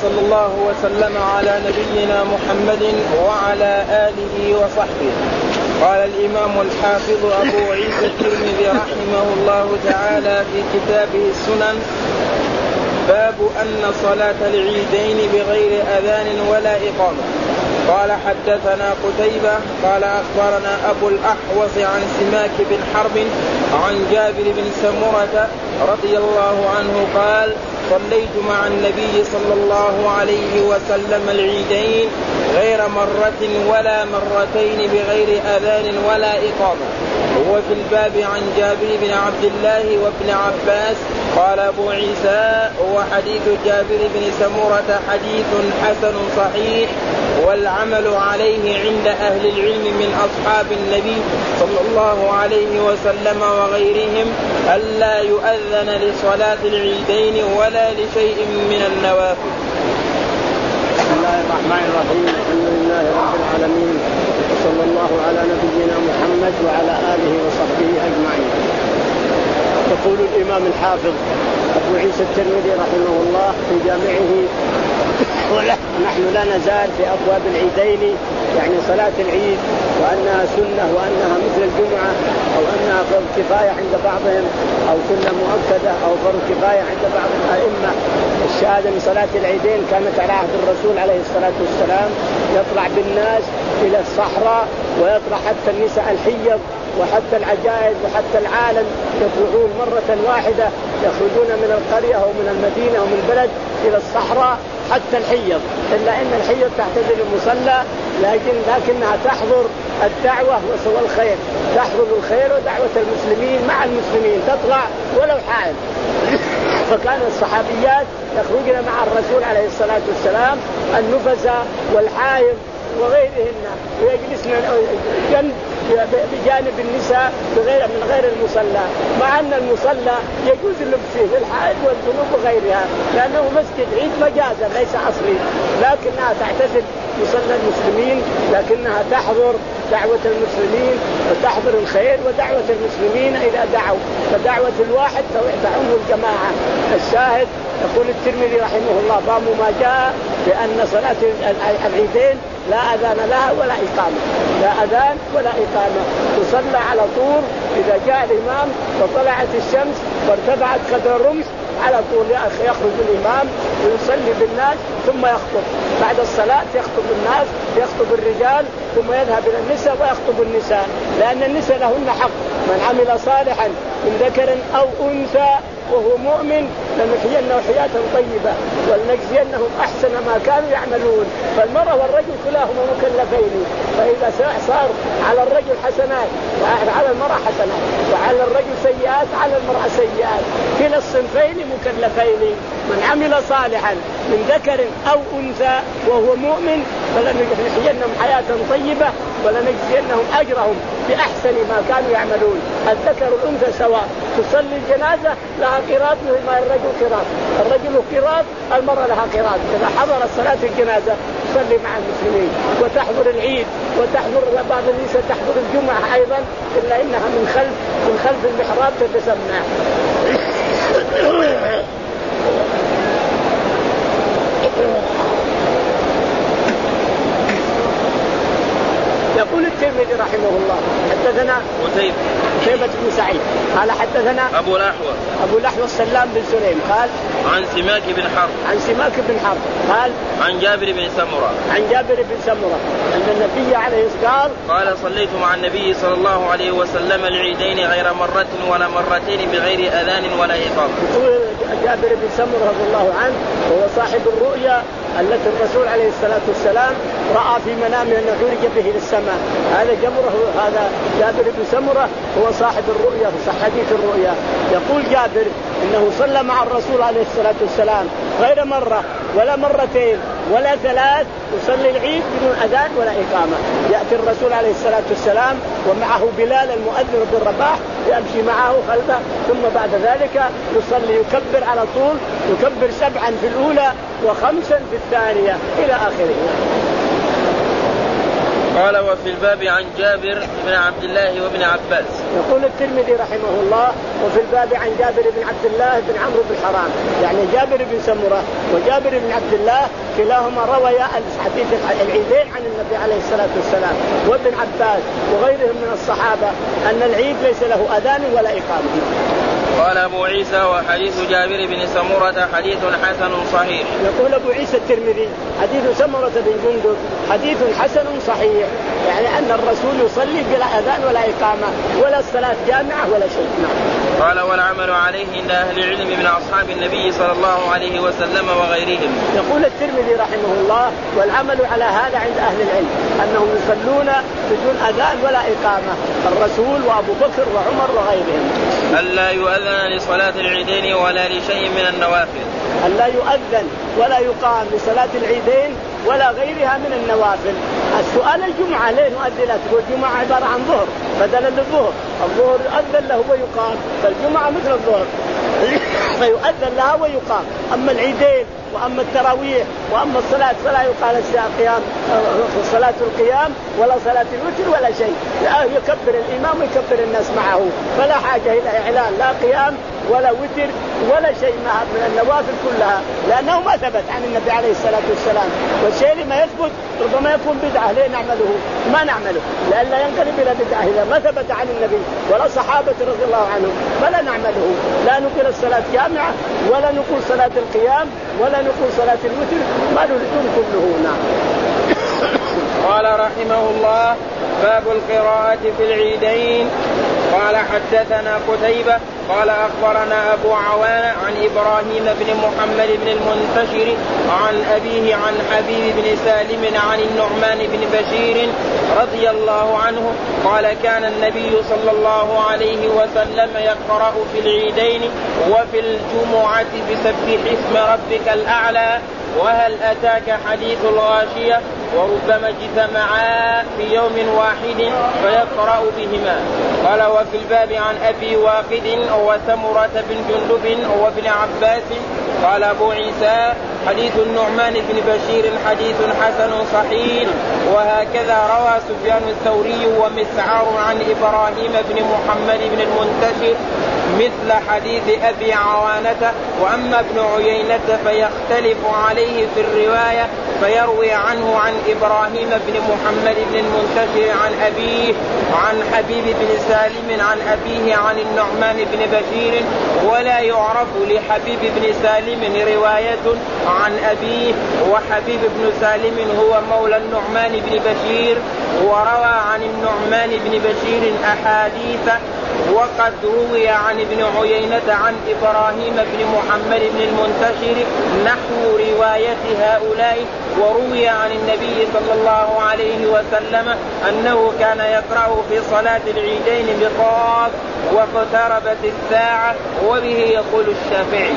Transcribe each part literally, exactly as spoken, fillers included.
وصلى الله وسلم على نبينا محمد وعلى آله وصحبه. قال الإمام الحافظ أبو عيسى الترمذي رحمه الله تعالى في كتابه السنن: باب أن صلاة العيدين بغير أذان ولا إقامة. قال حدثنا قتيبة قال أخبرنا أبو الأحوص عن سماك بن حرب عن جابر بن سمرة رضي الله عنه قال: صليت مع النبي صلى الله عليه وسلم العيدين غير مرة ولا مرتين بغير أذان ولا إقامة. وهو في الباب عن جابر بن عبد الله وابن عباس. قال أبو عيسى: هو حديث جابر بن سمرة حديث حسن صحيح، والعمل عليه عند أهل العلم من أصحاب النبي صلى الله عليه وسلم وغيرهم ألا يؤذن لصلاة العيدين ولا لشيء من النوافل. بسم الله الرحمن الرحيم. الحمد لله رب العالمين، وصلى الله على نبينا محمد وعلى آله وصحبه أجمعين. يقول الإمام الحافظ أبو عيسى الترمذي رحمه الله في جامعه: ونحن لا نزال في أبواب العيدين، يعني صلاة العيد، وأنها سنة وأنها مثل الجمعة، أو أنها فرض كفاية عند بعضهم، أو سنة مؤكدة، أو فرض كفاية عند بعض الأئمة. الشهادة من صلاة العيدين كانت على عهد الرسول عليه الصلاة والسلام، يطلع بالناس إلى الصحراء ويطلع حتى النساء الحيض وحتى العجائز وحتى العالم، يطلعون مرة واحدة، يخرجون من القرية أو من المدينة أو من البلد إلى الصحراء حتى الحيض، إلا أن الحيض تعتزل المصلى، لكن لكنها تحضر الدعوة والخير، تحضر الخير ودعوة المسلمين مع المسلمين، تطلع ولو حائل. فكان الصحابيات يخرجن مع الرسول عليه الصلاة والسلام، النفساء والحائض وغيرهن، ويجلسن جنب بجانب النساء بغير من غير المصلى، مع أن المصلى يجوز اللبس فيه للحائض والجنوب وغيرها، لأنه مسجد عيد مجازا ليس أصلي، لكنها تعتزل مصلى المسلمين، لكنها تحضر دعوة المسلمين وتحضر الخير ودعوة المسلمين إذا دعوا، فدعوة الواحد تعم الجماعة. الشاهد يقول الترمذي رحمه الله: باب ما جاء بأن صلاة العيدين لا أذان لها ولا إقامة، لا أذان ولا إقامة، تصلى على طول. إذا جاء الإمام وطلعت الشمس وارتفعت قدر الرمح، على طول يخرج الإمام ويصلي بالناس ثم يخطب. بعد الصلاة يخطب الناس، يخطب الرجال، ثم يذهب إلى النساء ويخطب النساء، لأن النساء لهن حق. من عمل صالحا من ذكر أو أنثى وهو مؤمن لنحيينه حياة طيبة ولنجزينهم أحسن ما كانوا يعملون. فالمرأة والرجل كلاهما مكلفين، فإذا صار على الرجل حسنات وعلى المرأة حسنات، وعلى الرجل سيئات على المرأة سيئات، كلا الصنفين مكلفين. من عمل صالحا من ذكر أو أنثى وهو مؤمن فلنحيينهم حياة طيبة ولنجزينهم أجرهم بأحسن ما كانوا يعملون. الذكر والأنثى سواء، تصلي الجنازة لها قراط مثل ما الرجل قراط، الرجل قراط، المرأة لها قراط. إذا حضرت صلاة الجنازة تصلي مع المسلمين وتحضر العيد، وتحضر بعض النساء تحضر الجمعة أيضا، إلا إنها من خلف من خلف المحراب تتسمع. يقول الترمذي رحمه الله: حدثنا قتيبة قتيبة بن سعيد قال حدثنا أبو الأحوص أبو الأحوص سلام بن سليم قال عن سماك بن حرب عن سماك بن حرب قال عن جابر بن سمرة عن جابر بن سمرة أن النبي عليه الصلاة والسلام قال: صليت مع النبي صلى الله عليه وسلم العيدين غير مرة ولا مرتين بغير أذان ولا إقامة. يقول جابر بن سمرة رضي الله عنه وهو صاحب الرؤيا التي الرسول عليه الصلاة والسلام رأى في منامه أنه عرج به للسماء. هذا جبره هذا جابر بن سمرة هو صاحب الرؤيا في حديث الرؤيا. يقول جابر إنه صلى مع الرسول عليه الصلاة والسلام غير مرة ولا مرتين ولا ثلاث، يصلي العيد بدون أذان ولا إقامة. يأتي الرسول عليه الصلاة والسلام ومعه بلال المؤذن بن رباح يمشي معه خلفه، ثم بعد ذلك يصلي يكبر على طول، يكبر سبعا في الأولى وخمسا في الثانية إلى آخره. قال وفي الباب عن جابر بن عبد الله وابن عباس. يقول الترمذي رحمه الله وفي الباب عن جابر بن عبد الله بن عمرو بن حرام، يعني جابر بن سمرة وجابر بن عبد الله كلاهما رويا الحديث العيدين عن النبي عليه الصلاة والسلام، وابن عباس وغيرهم من الصحابة أن العيد ليس له أذان ولا إقامة. قال أبو عيسى وحديث جابر بن سمرة حديث حسن صحيح. يقول أبو عيسى الترمذي حديث سمرة بن جندب حديث حسن صحيح، يعني أن الرسول يصلي بلا أذان ولا إقامة ولا الصلاة جامعة ولا شيء. قال والعمل عليه عند أهل العلم من أصحاب النبي صلى الله عليه وسلم وغيرهم. يقول الترمذي رحمه الله والعمل على هذا عند أهل العلم أنهم يصلون بدون أذان ولا إقامة، الرسول وأبو بكر وعمر وغيرهم. ألا يؤذن لصلاة العيدين ولا لشيء من النوافل. ألا يؤذن ولا يقام لصلاة العيدين ولا غيرها من النوافل. السؤال الجمعة ليه نؤذن؟ تقول الجمعة عبارة عن ظهر بدلا للظهر، الظهر يؤذن له ويقام، فالجمعة مثل الظهر فيؤذن لها ويقام. أما العيدين وأما التراويح وأما الصلاة فلا يقال القيام صلاة القيام ولا صلاة الوتر ولا شيء، يكبر الإمام ويكبر الناس معه، فلا حاجة إلى إعلان لا قيام ولا وتر ولا شيء من النوافل كلها، لأنه ما ثبت عن النبي عليه الصلاة والسلام. والشيء لما يثبت ربما يكون بدعة ليه نعمله؟ ما نعمله لألا ينقلب إلى بدعة. إذا ما ثبت عن النبي ولا صحابة رضي الله عنهم فلا نعمله، لا نقول الصلاة جامعة ولا نقول صلاة القيام ولا نقول صلاة الوتر، ما نريدون كله. نعم. قال رحمه الله باب القراءة في العيدين. قال حدثنا قتيبة قال أخبرنا أبو عوانة عن إبراهيم بن محمد بن المنتشر عن أبيه عن حبيب بن سالم عن النعمان بن بشير رضي الله عنه قال كان النبي صلى الله عليه وسلم يقرأ في العيدين وفي الجمعة بسبح اسم ربك الأعلى وهل أتاك حديث الغاشية وربما اجتمعا في يوم واحد فيقرأ بهما. قال وفي الباب عن أبي واقد وسمرة بن جندب وابن عباس. قال أبو عيسى حديث النعمان بن بشير حديث حسن صحيح. وهكذا روى سفيان الثوري ومسعر عن إبراهيم بن محمد بن المنتشر مثل حديث أبي عوانة. وأما ابن عيينة فيختلف عليه في الرواية فيروي عنه عن إبراهيم بن محمد بن المنتشر عن أبيه عن حبيب بن سالم عن أبيه عن النعمان بن بشير ولا يعرف لحبيب بن سالم رواية عن أبيه. وحبيب بن سالم هو مولى النعمان بن بشير وروى عن النعمان بن بشير أحاديث. وقد روي عن ابن عيينة عن إبراهيم بن محمد بن المنتشر نحو رواية هؤلاء. وروي عن النبي صلى الله عليه وسلم أنه كان يقرأ في صلاة العيدين بقاف واقتربت الساعة وبه يقول الشافعي.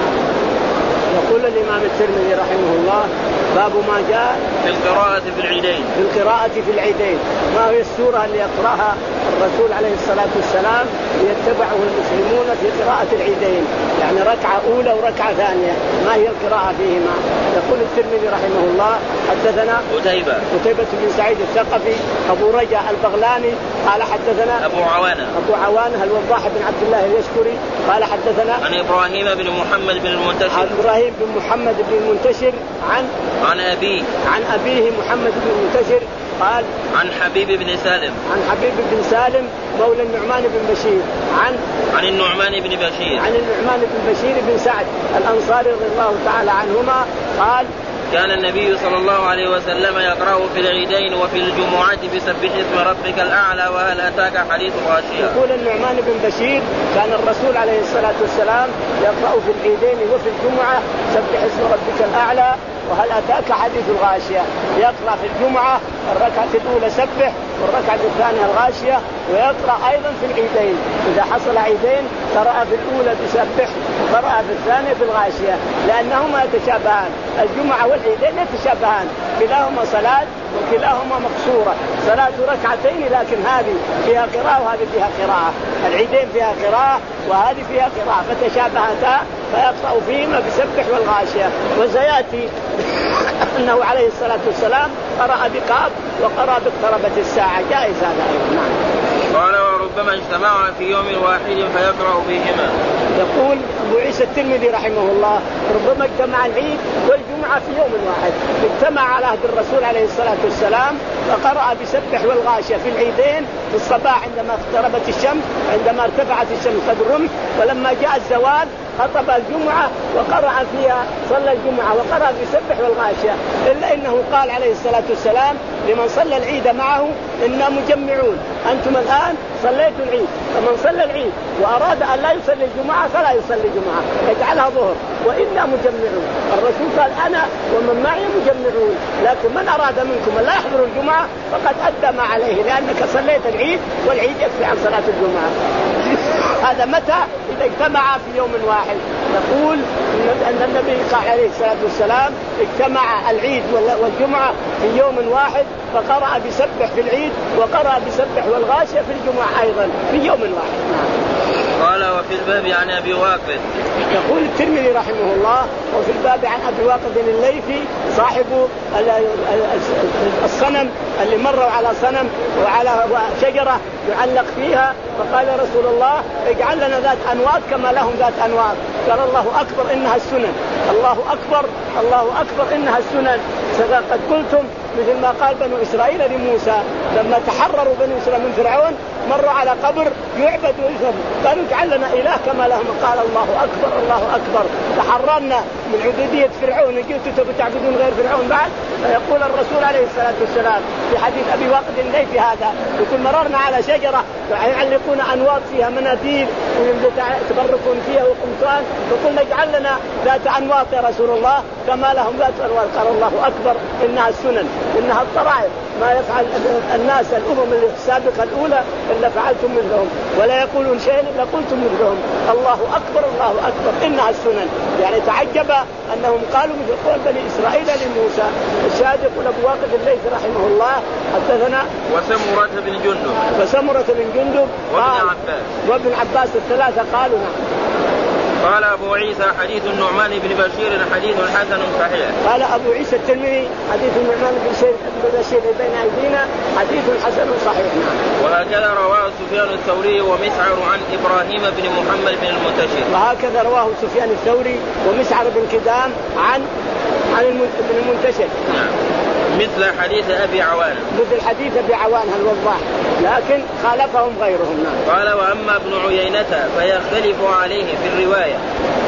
يقول الإمام الترمذي رحمه الله باب ما جاء في القراءة في العيدين في القراءة في العيدين. ما هي السورة اللي يقرأها الرسول عليه الصلاة والسلام ليتبعه المسلمون في قراءة العيدين، يعني ركعة أولى وركعة ثانية، ما هي القراءة فيهما؟ يقول الترمذي رحمه الله حدثنا قتيبة قتيبة بن سعيد الثقفي أبو رجاء البغلاني قال حدثنا أبو عوانة أبو عوانة الوضاح بن عبد الله اليشكري قال حدثنا عن إبراهيم بن محمد بن المنتشر عن إبراهيم بن محمد بن المنتشر عن عن أبيه عن أبيه محمد بن المنتشر قال عن حبيب بن سالم عن حبيب بن سالم مولى النعمان بن بشير عن عن النعمان بن بشير عن النعمان بن بشير بن سعد الأنصاري رضي الله تعالى عنهما قال كان النبي صلى الله عليه وسلم يقرأ في العيدين وفي الجمعة بسبح اسم ربك الأعلى وهل أتاك حديث غاشية. يقول النعمان بن بشير كان الرسول عليه الصلاة والسلام يقرأ في العيدين وفي الجمعة سبح اسم ربك الأعلى وهل أتاك حديث الغاشية. يقرأ في الجمعة الركعة الأولى سبح والركعة الثانية الغاشية، ويقرأ أيضا في العيدين إذا حصل عيدين قرأ في الأولى بسبح وقرأ في الثانية في الغاشية لأنهما يتشابهان. الجمعة والعيدين يتشابهان، كلاهما صلاة وكلاهما مقصورة، صلاة ركعتين لكن هذه فيها قراءة وهذه فيها قراءة. العيدين فيها قراءة وهذه فيها قراءة فتشابهتا فيقرأ فيهما بسبح والغاشية. وسيأتي أنه عليه الصلاة والسلام قرأ بقاف وقرأ باقتربت الساعة، جائز هذا أيضا. نعم. قال وربما اجتمعا في يوم واحد فيقرأ فيهما. يقول أبو عيسى الترمذي رحمه الله ربما اجتمع العيد والجمعة في يوم واحد. اجتمع على عهد الرسول عليه الصلاة والسلام فقرأ بسبح والغاشية في العيدين، في الصباح عندما اقتربت الشمس، عندما ارتفعت الشمس قد رمح، ولما جاء الزوال خطب الجمعة وقرأ فيها، صلى الجمعة وقرأ بسبح والغاشية. إلا إنه قال عليه الصلاة والسلام لمن صلى العيد معه إنا مجمعون، أنتم الآن صليتوا العيد، فمن صلى العيد وأراد أن لا يصلي الجمعة فلا يصلي الجمعة يجعلها ظهر، وإنا مجمعون. الرسول قال أنا ومن معي مجمعون، لكن من أراد منكم أن لا يحضر الجمعة فقد أدى ما عليه، لأنك صليت العيد والعيد يكفي عن صلاة الجمعة. هذا متى؟ إذا اجتمع في يوم واحد. نقول أن النبي قال عليه الصلاة والسلام اجتمع العيد والجمعة في يوم واحد فقرأ بسبح في العيد وقرأ بسبح والغاشية في الجمعة أيضا في يوم واحد. قال وفي الباب عن أبي واقد. يقول الترمذي رحمه الله وفي الباب عن أبي واقد الليثي صاحب الصنم اللي مروا على صنم وعلى شجرة يعلق فيها، فقال يا رسول الله اجعل لنا ذات أنواط كما لهم ذات أنواط. قال الله أكبر إنها السنن، الله أكبر الله أكبر إنها السنن. قد قلتم مثل ما قال بنو إسرائيل لموسى لما تحرروا بنو إسرائيل من فرعون مروا على قبر يعبد ويسجد، قالوا اجعل لنا إله كما لهم. قال الله أكبر الله أكبر، تحررنا من عبودية فرعون وجئتوا تعبدون غير فرعون بعد. فيقول الرسول عليه الصلاة والسلام في حديث أبي واقد الليثي هذا يقول مررنا على شجرة يعلقون أنواط فيها مناديل يتبركون فيها وقمصان، فقلنا اجعل لنا ذات أنواط يا رسول الله كما لهم ذات أنواط. قال الله أكبر إنها السنن، إنها الطرائق، ما يفعل الناس الأمم السابقة الأولى إلا فعلتم مثلهم، ولا يقولون شيء إلا قلتم مثلهم. الله أكبر الله أكبر إنها السنن. يعني تعجب أنهم قالوا مثل قول بني إسرائيل لموسى. الشاهد يقول أبو واقد الليثي رحمه الله حدثنا وسمرة بن جندب وسمرة بن جندب وابن عباس وابن عباس الثلاثة قالوا نعم. قال أبو عيسى حديث النعمان بن بشير حديث حسن صحيح. قال أبو عيسى الترمذي حديث النعمان بن بشير بين أيدينا حديث حسن صحيح. نعم. وهكذا رواه سفيان الثوري ومسعر عن إبراهيم بن محمد بن المنتشر. وهكذا رواه سفيان الثوري ومسعر بن كدام عن عن ابن المنتشر. نعم. مثل حديث أبي عوانة مثل حديث أبي عوانة الوضاح، لكن خالفهم غيرهم. نعم. قال وأما ابن عيينة فيختلف عليه في الرواية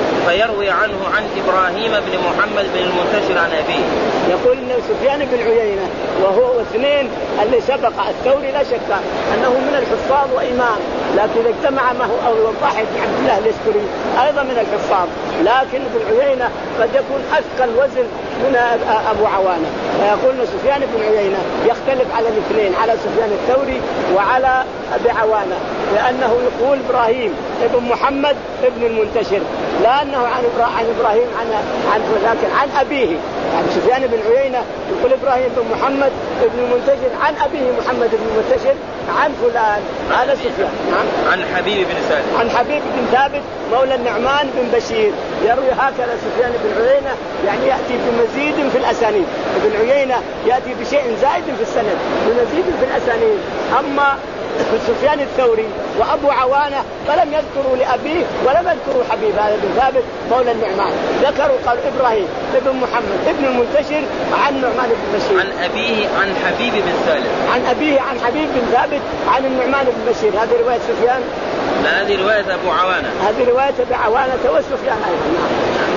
فيروي عنه عن إبراهيم بن محمد بن المنتشر عن أبيه. يقول إن سفيان بن عيينة وهو اثنين اللي سبق الثوري لا شك أنه من الحفاظ وإمام، لكن اجتمع معه أو الوضاح بن عبد الله اليشكري أيضا من الحفاظ، لكن ابن عيينة قد يكون أثقل وزن من أبو عوانة. فيقول سفيان بن عيينة يختلف على الاثنين، على سفيان الثوري وعلى أبي عوانة، لأنه يقول إبراهيم ابن محمد ابن المنتشر، لا أنه عن عن إبراهيم عن عن لكن عن أبيه. يعني سفيان بن عيينة يقول إبراهيم بن محمد ابن المنتشر عن أبيه محمد بن المنتشر عن فلان. هذا سفيان. نعم. عن حبيب بن ثابت عن حبيب بن ثابت مولى النعمان بن بشير. يروي هكذا سفيان بن عيينة، يعني يأتي بمزيد في الأسانيد. ابن عيينة يأتي بشيء زائد في السند بمزيد في الأسانيد. أما سفيان الثوري وأبو عوانة فلم يذكروا لأبيه ولم يذكروا حبيب هذا بن ثابت مولى النعمان، ذكروا قالوا إبراهيم ابن محمد ابن المنتشر عن نعمان بن بشير عن أبيه عن حبيب بن سالم عن أبيه عن حبيب بن ثابت عن النعمان بن بشير. هذه رواية سفيان. هذه رواية أبو عوانة. هذه رواية أبو عوانة وسفيان أيضا.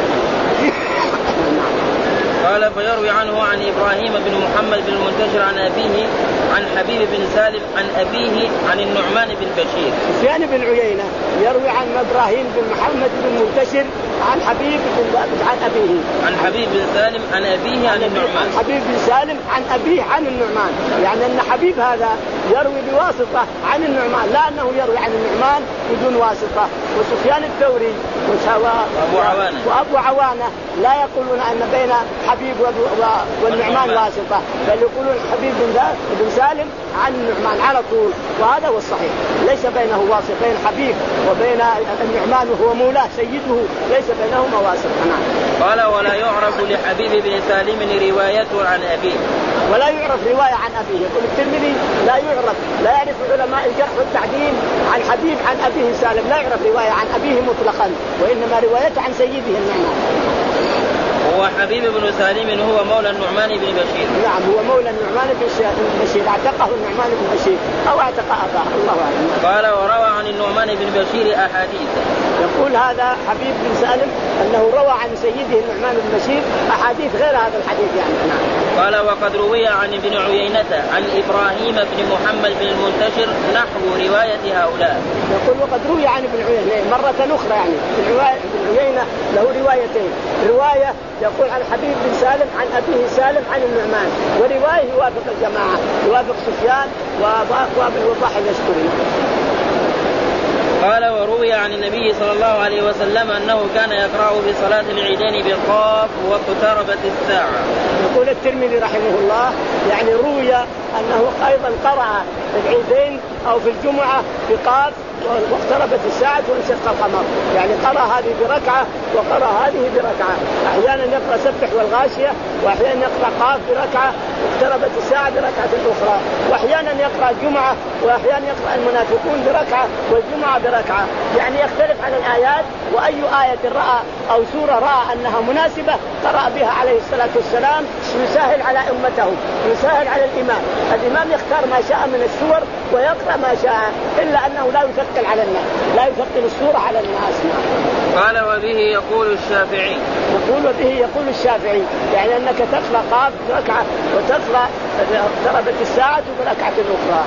قال فيروي عنه عن إبراهيم بن محمد بن المنتشر عن أبيه عن حبيب بن سالم عن أبيه عن النعمان بن بشير. سفيان بن عيينة يروي عن إبراهيم بن محمد بن المنتشر عن حبيب بن عن أبيه عن حبيب بن سالم عن أبيه عن النعمان. عن حبيب بن سالم عن أبيه عن النعمان، يعني أن حبيب هذا يروي بواسطة عن النعمان، لا أنه يروي عن النعمان بدون واسطة. وسفيان الثوري وأبو عوانة وأبو عوانة لا يقولون أن بين حبيب والنعمان واسطة، بل يقولون حبيب بن سالم عن النعمان على طول، وهذا هو الصحيح. ليس بينه واسطة، بين حبيب وبين النعمان وهو مولاه سيده ليس بينهما واسطة. نعم. قال ولا يعرف لحبيب بن سالم روايته عن أبيه. ولا يعرف رواية عن أبيه. يقول الترمذي لا يعرف، لا يعرف علماء الجرح والتعديل عن حبيب عن أبيه سالم، لا يعرف رواية عن أبيه مطلقا، وإنما روايته عن سيده النعمان. هو حبيب بن سالم هو مولى النعمان بن بشير. نعم هو مولى النعمان بن بشير، اعتقه النعمان بن بشير أو اعتق أباه، الله أعلم. قال وروى عن النعمان بن بشير أحاديث. يقول هذا حبيب بن سالم أنه روى عن سيده النعمان بن بشير أحاديث غير هذا الحديث يعني. نعم. قال وقد روي عن ابن عيينة عن إبراهيم بن محمد بن المنتشر نحو رواية هؤلاء. يقول وقد روي عن ابن عيينة مرة أخرى يعني ابن عيينة له روايتين، رواية يقول عن حبيب بن سالم عن أبيه سالم عن النعمان، ورواية يوافق الجماعة يوافق سفيان وابن وضاح اليشكري. قال وروي عن النبي صلى الله عليه وسلم أنه كان يقرأ في صلاة العيدين بالقاف واقتربت الساعة. يقول الترمذي رحمه الله يعني روي أنه أيضا قرأ في العيدين أو في الجمعة بقاف واقتربت الساعة وانشق القمر، يعني قرأ هذه بركعة وقرأ هذه بركعة، أحيانا يقرأ سبح والغاشية، وأحيانا يقرأ قاف بركعة واقتربت الساعة بركعة أخرى، وأحيانا يقرأ الجمعة وأحيانا يقرأ المنافقون بركعة والجمعة بركعة، يعني يختلف عن الآيات، وأي آية رأى أو سورة رأى أنها مناسبة قرأ بها عليه الصلاة والسلام، يسهل على أمته يسهل على الإمام. الإمام يختار ما شاء من السور ويقرأ ما شاء، إلا أنه لا يثقل على الناس، لا يثقل السورة على الناس. قال وبه يقول الشافعي. يقول وبه يقول الشافعي يعني أنك تقرأ قاف بركعة وتقرأ اقتربت الساعة بركعة أخرى.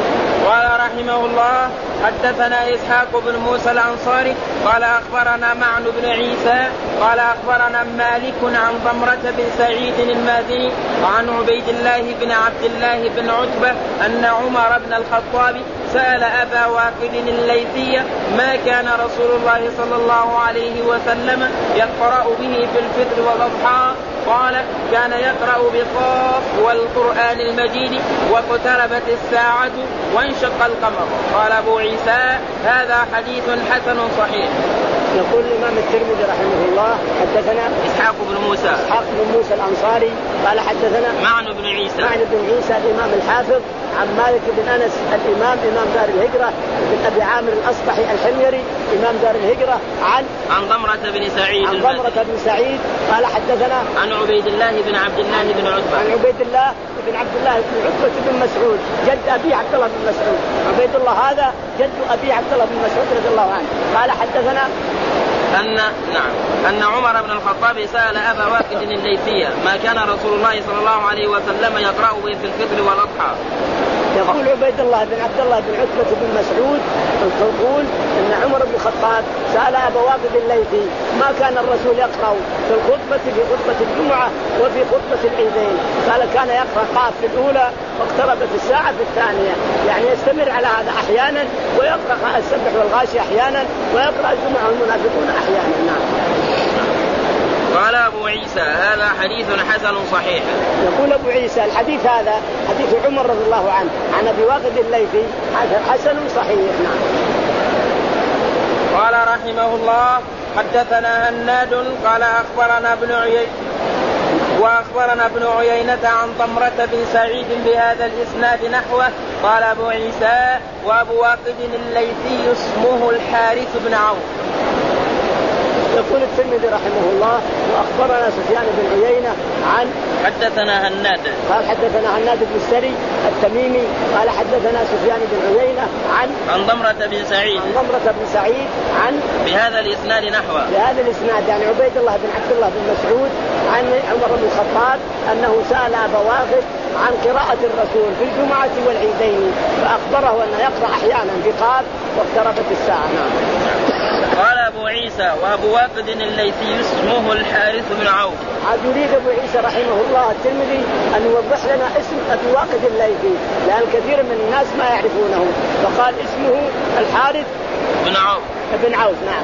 قال رحمه الله حدثنا إسحاق بن موسى الأنصاري قال أخبرنا معن بن عيسى قال أخبرنا مالك عن ضمرة بن سعيد المازني وعن عبيد الله بن عبد الله بن عتبة أن عمر بن الخطاب سأل أبا واقد الليثي ما كان رسول الله صلى الله عليه وسلم يقرأ به في الفطر والأضحى، قال كان يقرأ بقاف والقرآن المجيد واقتربت الساعة وانشق القمر. قال أبو عيسى هذا حديث حسن صحيح. يقول الإمام الترمذي رحمه الله حدثنا إسحاق بن موسى إسحاق بن موسى الأنصاري قال حدثنا معن بن عيسى معن بن عيسى الإمام الحافظ عن مالك بن أنس الإمام إمام دار الهجرة بن أبي عامر الأصبحي الحميري إمام دار الهجرة عن عن ضمرة بن سعيد عن ضمرة بن سعيد قال حدثنا عن عبيد الله بن عبد الله بن عتبة عن عبيد الله بن عبد الله بن عتبة بن مسعود جد أبي عبد الله بن مسعود. عبيد الله هذا جد أبي عبد الله بن مسعود رضي الله عنه قال حدثنا أن نعم أن عمر بن الخطاب سأل أبا واقد الليثي ما كان رسول الله صلى الله عليه وسلم يقرأ به في الفطر والأضحى. يقول عبيد الله بن عبد الله بن عتبة بن مسعود يقول أن عمر بن الخطاب سأل أبا واقد الليثي ما كان الرسول يقرأ في الخطبة في خطبة الجمعة وفي خطبة العيدين، قال كان يقرأ قاف في الأولى واقتربت الساعة في الثانية، يعني يستمر على هذا أحيانا ويقرأ السبح والغاشي أحيانا ويقرأ الجمعة والمنافقون أحيانا. نعم. قال أبو عيسى هذا حديث حسن صحيح. يقول أبو عيسى الحديث هذا حديث عمر رضي الله عنه عن أبي واقد الليثي حسن صحيح. نعم. قال رحمه الله حدثنا هناد قال أخبرنا ابن عيينة وأخبرنا ابن عيينة عن ضمرة بن سعيد بهذا الإسناد نحوه. قال أبو عيسى وأبو واقد الليثي اسمه الحارث بن عوف. يقول الترمذي رحمه الله واخبرنا سفيان بن عيينة عن حدثنا هناد قال حدثنا هناد بن السري التميمي قال حدثنا سفيان بن عيينة عن عن ضمرة بن سعيد عن ضمرة بن سعيد عن بهذا الاسناد نحوه بهذا الاسناد يعني عبيد الله بن عبد الله بن مسعود عن عمر بن الخطاب انه سأل ابا واقد عن قراءة الرسول في الجمعة والعيدين فاخبره انه يقرأ احيانا بقاف واقتربت الساعة. قال أبو عيسى وأبو واقد الليثي اسمه الحارث بن عوف. عاد يريد أبو عيسى رحمه الله الترمذي أن يوضح لنا اسم أبي واقد الليثي لأن كثير من الناس ما يعرفونه، فقال اسمه الحارث بن عوف بن عوف. نعم.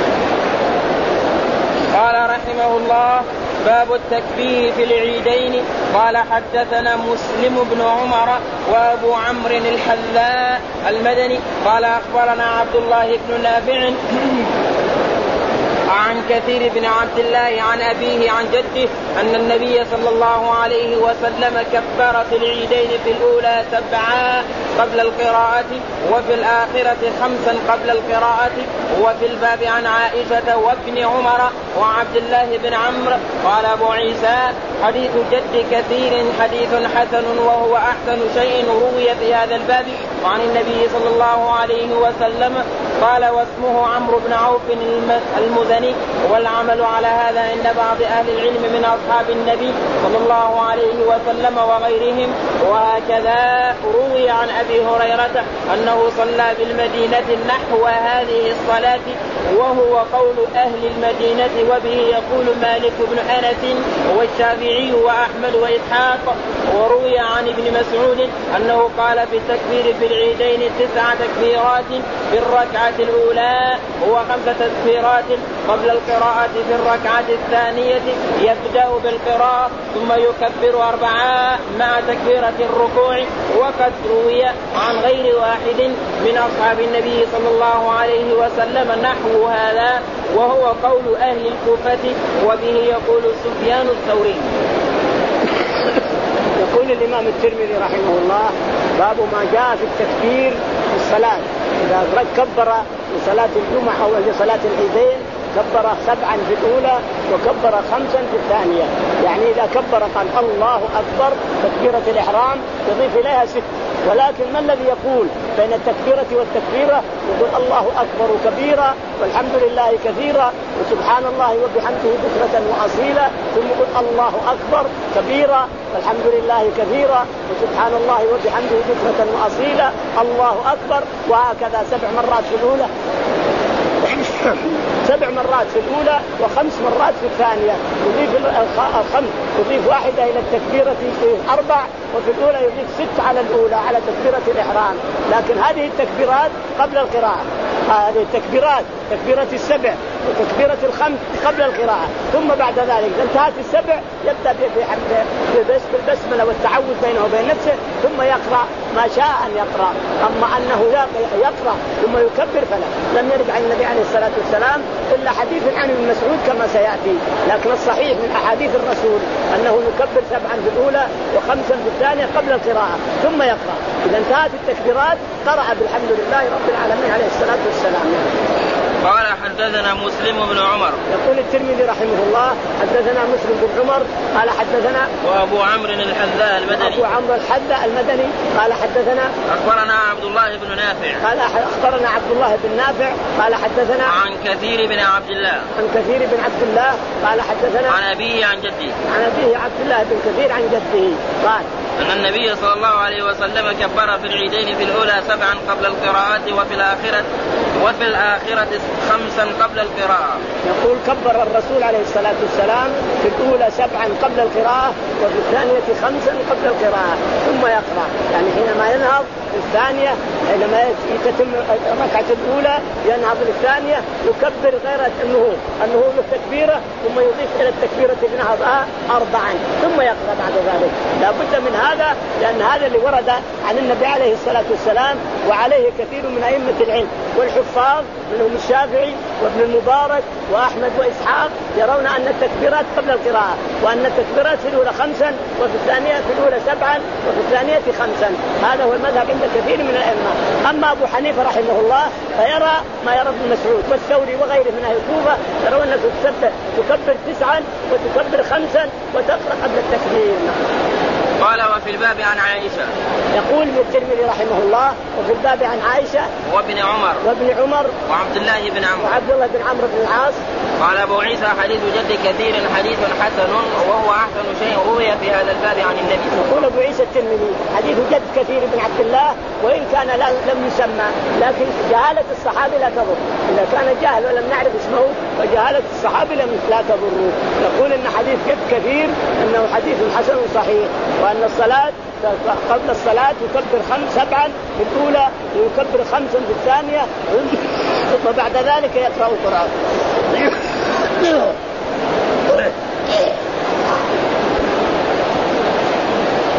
قال رحمه الله باب التكبير في العيدين. قال حدثنا مسلم بن عمر وابو عمرو الحلاء المدني قال اخبرنا عبد الله بن نافع عن كثير بن عبد الله عن أبيه عن جده أن النبي صلى الله عليه وسلم كبر في العيدين في الأولى سبعا قبل القراءة وفي الآخرة خمسا قبل القراءة. وفي الباب عن عائشة وابن عمر وعبد الله بن عمرو. قال أبو عيسى حديث جد كثير حديث حسن وهو أحسن شيء روي في هذا الباب عن النبي صلى الله عليه وسلم. قال واسمه عمرو بن عوف المزني والعمل على هذا عند بعض أهل العلم من أصحاب النبي صلى الله عليه وسلم وغيرهم. وهكذا روي عن أبي هريرة أنه صلى بالمدينة نحو هذه الصلاة وهو قول أهل المدينة وبه يقول مالك بن أنس والشافعي وأحمد وإسحاق. وروي عن ابن مسعود أنه قال في التكبير في العيدين تسع تكبيرات في الركعة الأولى وخمس تكبيرات قبل القراءة في الركعة الثانية يبدأ بالقراءة ثم يكبر أربعة مع تكبيرة الركوع. وقد روي عن غير واحد من أصحاب النبي صلى الله عليه وسلم نحو هذا وهو قول أهل الكوفة وبه يقول سفيان الثوري. يقول الإمام الترمذي رحمه الله باب ما جاء في التكبير في الصلاة إذا كبر لصلاة الجمعة أو لصلاة العيدين كبر سبعا في الأولى وكبر خمسا في الثانية. يعني إذا كبر قال الله أكبر تكبيرة الإحرام يضيف إليها ست. ولكن ما الذي يقول بين التكبيرة والتكبيرة؟ يقول الله أكبر كبيرا والحمد لله كثيرا وسبحان الله وبحمده بكرة وأصيلا ثم يقول الله أكبر كبيرا والحمد لله كثيرا وسبحان الله وبحمده بكرة وأصيلا الله أكبر. وهكذا سبع مرات في الأولى سبع مرات في الأولى وخمس مرات في الثانية. يضيف الخمس يضيف واحدة إلى التكبيرة أربع وفي الأولى يضيف ست على الأولى على تكبيرة الإحرام. لكن هذه التكبيرات قبل القراءة هذه التكبيرات تكبيرة السبع وتكبيرة الخمس قبل القراءة. ثم بعد ذلك إذا انتهت السبع يبدأ بالبسملة والتعوذ بينه وبين نفسه ثم يقرأ ما شاء أن يقرأ. أما أنه يقرأ ثم يكبر فلا لم يرد عن النبي عليه الصلاة والسلام إلا حديث عن ابن مسعود كما سيأتي. لكن الصحيح من أحاديث الرسول أنه يكبر سبعا في الأولى وخمسا في الثانية قبل القراءة ثم يقرأ. إذا انتهت التكبيرات قرأ بالحمد لله رب العالمين عليه الصلاة والسلام. قال حدثنا مسلم بن عمر. يقول الترمذي رحمه الله حدثنا مسلم بن عمر قال حدثنا وابو عمرو الحذاء المدني ابو عمرو الحذاء المدني قال حدثنا اخبرنا عبد الله بن نافع قال اخبرنا عبد الله بن نافع قال حدثنا عن كثير بن عبد الله عن كثير بن عبد الله قال حدثنا عن ابيه عن جده عن ابيه عبد الله بن كثير عن جده قال أن النبي صلى الله عليه وسلم كبر في العيدين في الأولى سبعا قبل القراءة وفي الآخرة وفي الآخرة خمسا قبل القراءة. يقول كبر الرسول عليه الصلاة والسلام في الأولى سبعا قبل القراءة وفي الثانية خمسا قبل القراءة ثم يقرأ. يعني حينما ينهض الثانية حينما يتم الركعة الأولى ينهض للثانية يكبر غير النهوض النهوض التكبيرة ثم يضيف إلى التكبيرة النهض أربعا ثم يقرأ بعد ذلك. لا بد من هذا لأن هذا اللي ورد عن النبي عليه الصلاة والسلام وعليه كثير من أئمة العلم والحفاظ منهم الشافعي وابن المبارك وأحمد وإسحاق يرون أن التكبيرات قبل القراءة وأن التكبيرات في الأولى خمسا وفي الثانية في الأولى سبعا وفي الثانية خمسا. هذا هو المذهب عند كثير من الأئمة. أما أبو حنيفة رحمه الله فيرى ما يرى ابن مسعود والثوري وغيره من أهل الكوفة يرون أنك تكبر تسعا وتكبر خمسا وتقرأ قبل التكبير. قال وفي الباب عن عائشة. يقول الترمذي رحمه الله وفي الباب عن عائشة وابن عمر وابن عمر وعبد الله بن عمرو وعبد الله بن عمرو بن العاص. قال أبو عيسى حديث جد كثير حديث حسن وهو أحسن شيء روي في هذا الباب عن النبي. يقول أبو عيسى الترمذي حديث جد كثير بن عبد الله وإن كان لم يسمى لكن جهالة الصحابي لا تضر. إذا كان جاهل ولم نعرف اسمه فجهالة الصحابي لا تضر. يقول إن حديث جد كثير أنه حديث حسن صحيح وأن الصلاة قبل الصلاة يكبر خمس سبعا في الأولى ويكبر خمسا في الثانية وبعد ذلك يقرأ القرآن.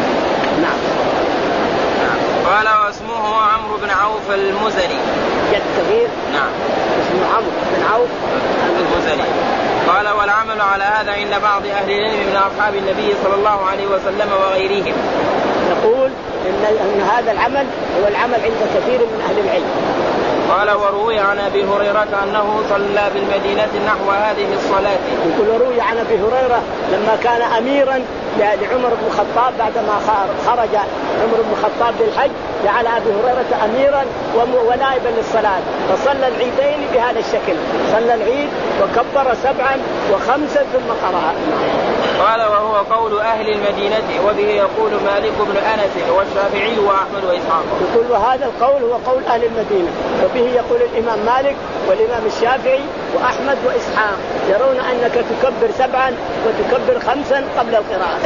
نعم. قال واسمه عمرو بن عوف المزني. جد الصغير نعم اسمه عمرو بن عوف الهذلي. قال والعمل على هذا عند بعض أهل العلم من أصحاب النبي صلى الله عليه وسلم وغيرهم. يقول إن, إن هذا العمل هو العمل عند كثير من أهل العلم. قال وروي عن أبي هريرة أنه صلى بالمدينة نحو هذه الصلاة. يقول وروي عن أبي هريرة لما كان أميرا لعمر بن الخطاب بعدما خرج عمر بن الخطاب بالحج جعل أبي هريرة أميرا ونائبا للصلاة فصلى العيدين بهذا الشكل. صلى العيد وكبر سبعا وخمسا ثم قرأ. قال وهو قول أهل المدينة وبه يقول مالك بن أنس والشافعي وأحمد وإسحاق. يقول وهذا القول هو قول أهل المدينة وبه يقول الإمام مالك والإمام الشافعي وأحمد وإسحاق يرون أنك تكبر سبعا وتكبر خمسا قبل القراءة.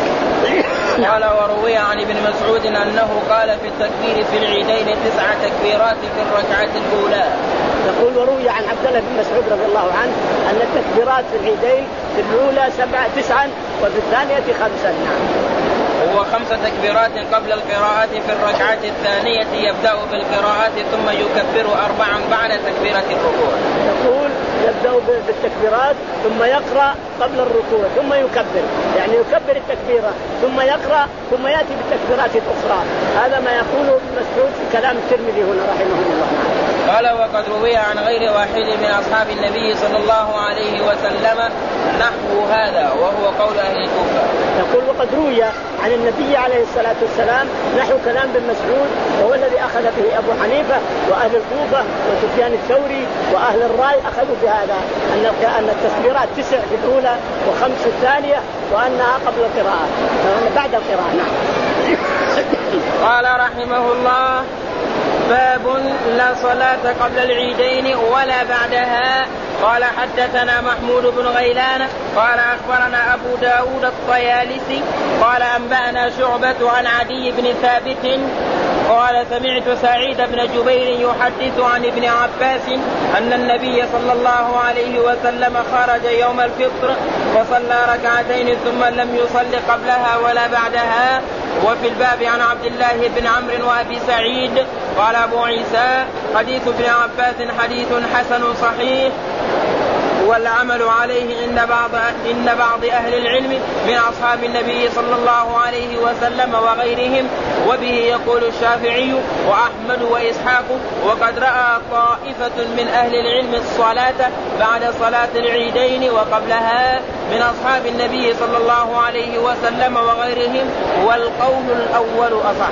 قال وروي عن ابن مسعود أنه قال في التكبير في العيدين تسع تكبيرات في الركعة الأولى. يقول وروي عن عبد الله بن مسعود رضي الله عنه أن التكبيرات في العيدين في الأولى سبعة تسعا وفي الثانية خمسا. نعم. هو خمس تكبيرات قبل القراءة في الركعة الثانية يبدأ بالقراءة ثم يكبر أربعا بعد تكبيرة الركوع. يقول يبدأ بالتكبيرات ثم يقرأ قبل الركوع ثم يكبر يعني يكبر التكبيرة ثم يقرأ ثم يأتي بالتكبيرات الأخرى. هذا ما يقوله ابن مسعود في كلام الترمذي هنا رحمه الله. قال وقد روي عن غير واحد من أصحاب النبي صلى الله عليه وسلم نحو هذا وهو قول أهل الكوفة. يقول وقد روي عن النبي عليه الصلاة والسلام نحو كلام ابن مسعود وهو الذي أخذ به أبو حنيفة وأهل الكوفة وسفيان الثوري وأهل الرأي أخذوا بهذا أن التكبيرات تسع في الأولى وخمس في الثانية وأنها قبل القراءة بعد القراءة. نعم. قال رحمه الله باب لا صلاة قبل العيدين ولا بعدها. قال حدثنا محمود بن غيلان قال أخبرنا أبو داود الطيالسي قال أنبأنا شعبة عن عدي بن ثابت قال سمعت سعيد بن جبير يحدث عن ابن عباس أن النبي صلى الله عليه وسلم خرج يوم الفطر وصلى ركعتين ثم لم يصل قبلها ولا بعدها. وفي الباب عن عبد الله بن عمرو وأبي سعيد قال أبو عيسى حديث ابن عباس حديث حسن صحيح والعمل عليه إن بعض, إن بعض أهل العلم من أصحاب النبي صلى الله عليه وسلم وغيرهم وبه يقول الشافعي وأحمد وإسحاق. وقد رأى طائفة من أهل العلم الصلاة بعد صلاة العيدين وقبلها من أصحاب النبي صلى الله عليه وسلم وغيرهم والقول الأول أصح.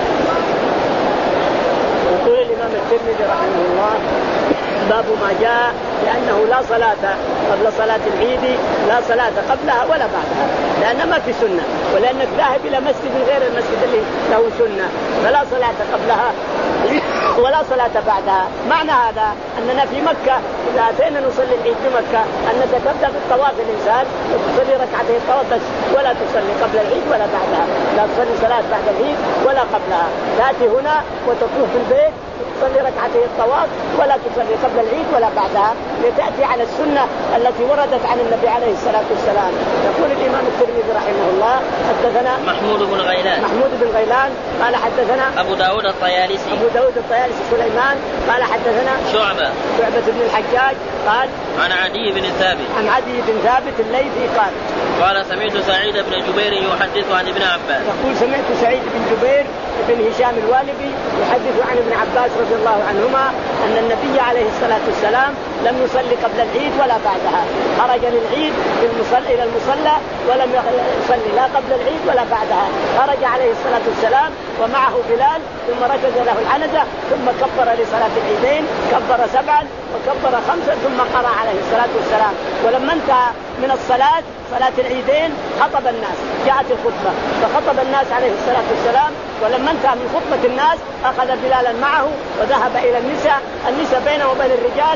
يقول الإمام الترمذي رحمه الله باب ما جاء لأنه لا صلاة قبل صلاة العيد لا صلاة قبلها ولا بعدها لأن ما في سنة ولأنك ذاهب إلى مسجد غير المسجد اللي له سنة فلا صلاة قبلها ولا صلاة بعدها. معنى هذا أننا في مكة إذا أتينا نصلي العيد في مكة أنك تبدأ بالطواف الإنسان وتصلي ركعتين الطواف بس ولا تصلي قبل العيد ولا بعدها لا تصلي صلاة بعد العيد ولا قبلها. تأتي هنا وتطوف في البيت تصلي ركعتي الطواف ولا تصلي قبل العيد ولا بعدها لتأتي على السنة التي وردت عن النبي عليه الصلاة والسلام. يقول الإمام الترمذي رحمه الله حدثنا محمود بن غيلان محمود بن غيلان قال حدثنا أبو داود الطيالسي أبو داود الطيالسي سليمان قال حدثنا شعبة شعبة بن الحجاج قال عن عدي بن ثابت عن عدي بن ثابت الليثي قال قال سمعت سعيد بن جبير يحدث عن ابن عباس. يقول سمعت سعيد بن جبير بن هشام الوالبي يحدث عن ابن عباس رضي الله عنهما أن النبي عليه الصلاة والسلام لم يصلي قبل العيد ولا بعدها. خرج للعيد إلى المصلى ولم يصلي لا قبل العيد ولا بعدها. خرج عليه الصلاة والسلام ومعه بلال ثم ركز له العنزة ثم كبر لصلاة العيدين كبر سبعا وكبر خمسا ثم قرأ عليه الصلاة والسلام. ولما انتهى من الصلاة صلاة العيدين خطب الناس جاءت الخطبة فخطب الناس عليه الصلاة والسلام. ولما انتهى من خطبة الناس أخذ بلالا معه وذهب إلى النساء النساء بينه وبين الرجال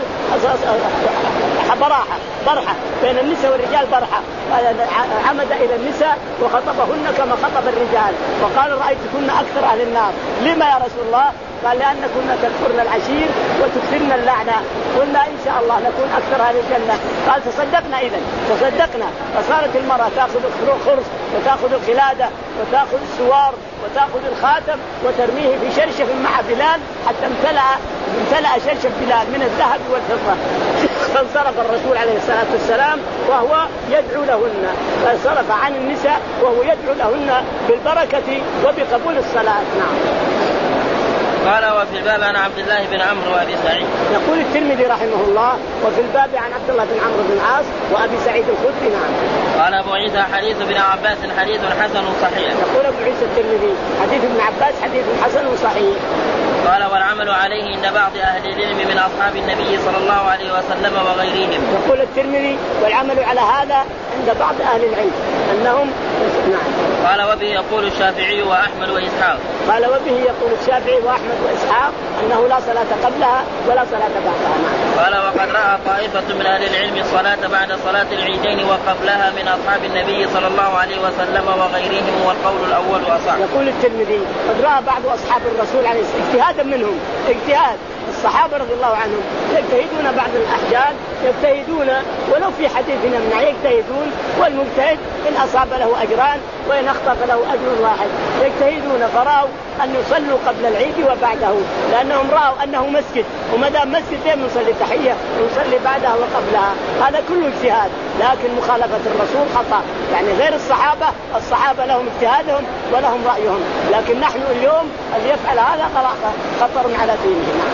براحة برحة بين النساء والرجال برحة. عمد إلى النساء وخطبهن كما خطب الرجال وقال رأيتكن أكثر أهل النار. لما يا رسول الله؟ قال لأن كنا تكفرن العشير وتكثرن اللعنة. قلنا إن شاء الله نكون أكثر أهل الجنة. قال تصدقنا إذن تصدقنا. فصارت المرأة تأخذ الخرص وتأخذ الخلادة وتأخذ السوار وتأخذ الخاتم وترميه في شرشف مع بلال حتى امتلأ امتلأ شرشف بلال من الذهب والفضة. فانصرف الرسول عليه الصلاة والسلام وهو يدعو لهن، فانصرف عن النساء وهو يدعو لهن بالبركة وبقبول الصلاة. نعم. قال وفي الباب عن عبد الله بن عمرو وابي سعيد. يقول الترمذي رحمه الله وفي الباب عن عبد الله بن عمرو بن العاص وابي سعيد الخدري. نعم. قال ابو عيسى حديث ابن عباس حديث حسن صحيح. يقول ابو عيسى الترمذي حديث ابن عباس حديث حسن صحيح. قال والعمل عليه عند بعض اهل العلم من اصحاب النبي صلى الله عليه وسلم وغيرهم. يقول الترمذي والعمل على هذا عند بعض اهل العلم انهم. نعم. قال وبه يقول الشافعي واحمد واسحاق. قال وبه يقول الشافعي واحمد واسحاق انه لا صلاة قبلها ولا صلاة بعدها. نعم. قال وقد راى طائفة من اهل العلم الصلاة بعد صلاة العيدين وقبلها من اصحاب النبي صلى الله عليه وسلم وغيرهم والقول الاول اصح. يقول الترمذي قد راى بعض اصحاب الرسول عليه الصلاة والسلام اجتهادا منهم اجتهاد الصحابة رضي الله عنهم يجتهدون بعض الأحيان يجتهدون ولو في حديث يمنع يجتهدون، والمجتهد إن أصاب له أجران وإن أخطأ فله أجر واحد. يجتهدون فرأوا أن يصلوا قبل العيد وبعده لأنهم رأوا أنه مسجد، وما دام مسجد دائما نصلي تحية ونصلي بعدها وقبلها، هذا كله اجتهاد. لكن مخالفة الرسول خطأ، يعني غير الصحابة الصحابة لهم اجتهادهم ولهم رأيهم، لكن نحن اليوم اللي يفعل هذا خطر على دينه.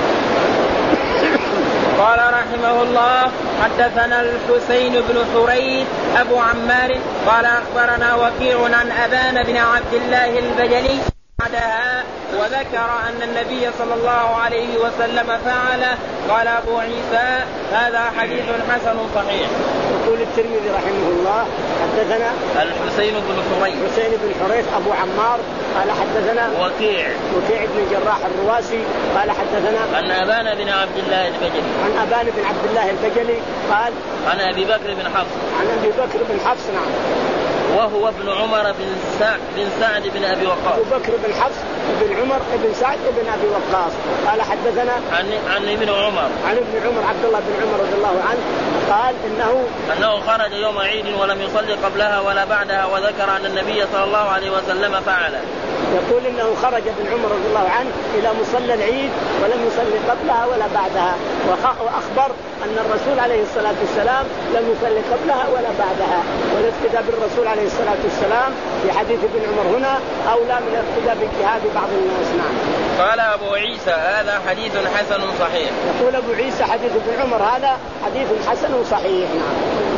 قال رحمه الله حدثنا الحسين بن حريث أبو عمار قال أخبرنا وكيع عن أبان بن عبد الله البجلي بعدها وذكر أن النبي صلى الله عليه وسلم فعله. قال أبو عيسى هذا حديث حسن صحيح. يقول الترمذي رحمه الله حدثنا الحسين بن حريث حسين بن حريث أبو عمار قال حدثنا وكيع وكيع بن جراح الرواسي قال حدثنا عن أبان بن عبد الله البجلي عن أبان بن عبد الله البجلي قال عن أبي بكر بن حفص عن أبي بكر بن حفص. نعم. وهو ابن عمر بن سعد بن سعد بن أبي وقاص. أبو بكر بن حفص بن عمر بن سعد بن أبي وقاص قال حدثنا عن عن ابن عمر عن ابن عمر عبد الله بن عمر رضي الله عنه قال إنه أنه خرج يوم عيد ولم يصلي قبلها ولا بعدها وذكر أن النبي صلى الله عليه وسلم فعله. يقول إنه خرج ابن عمر رضي الله عنه إلى مصلى العيد ولم يصلي قبلها ولا بعدها، وأخبر أن الرسول عليه الصلاة والسلام لم يصلي قبلها ولا بعدها، والاقتداء بالرسول عليه الصلاة والسلام في حديث ابن عمر هنا أولى من الاقتداء باجتهاد بعض الناس. نعم. قال أبو عيسى هذا حديث حسن صحيح. يقول أبو عيسى حديث ابن عمر هذا حديث حسن صحيح. نعم.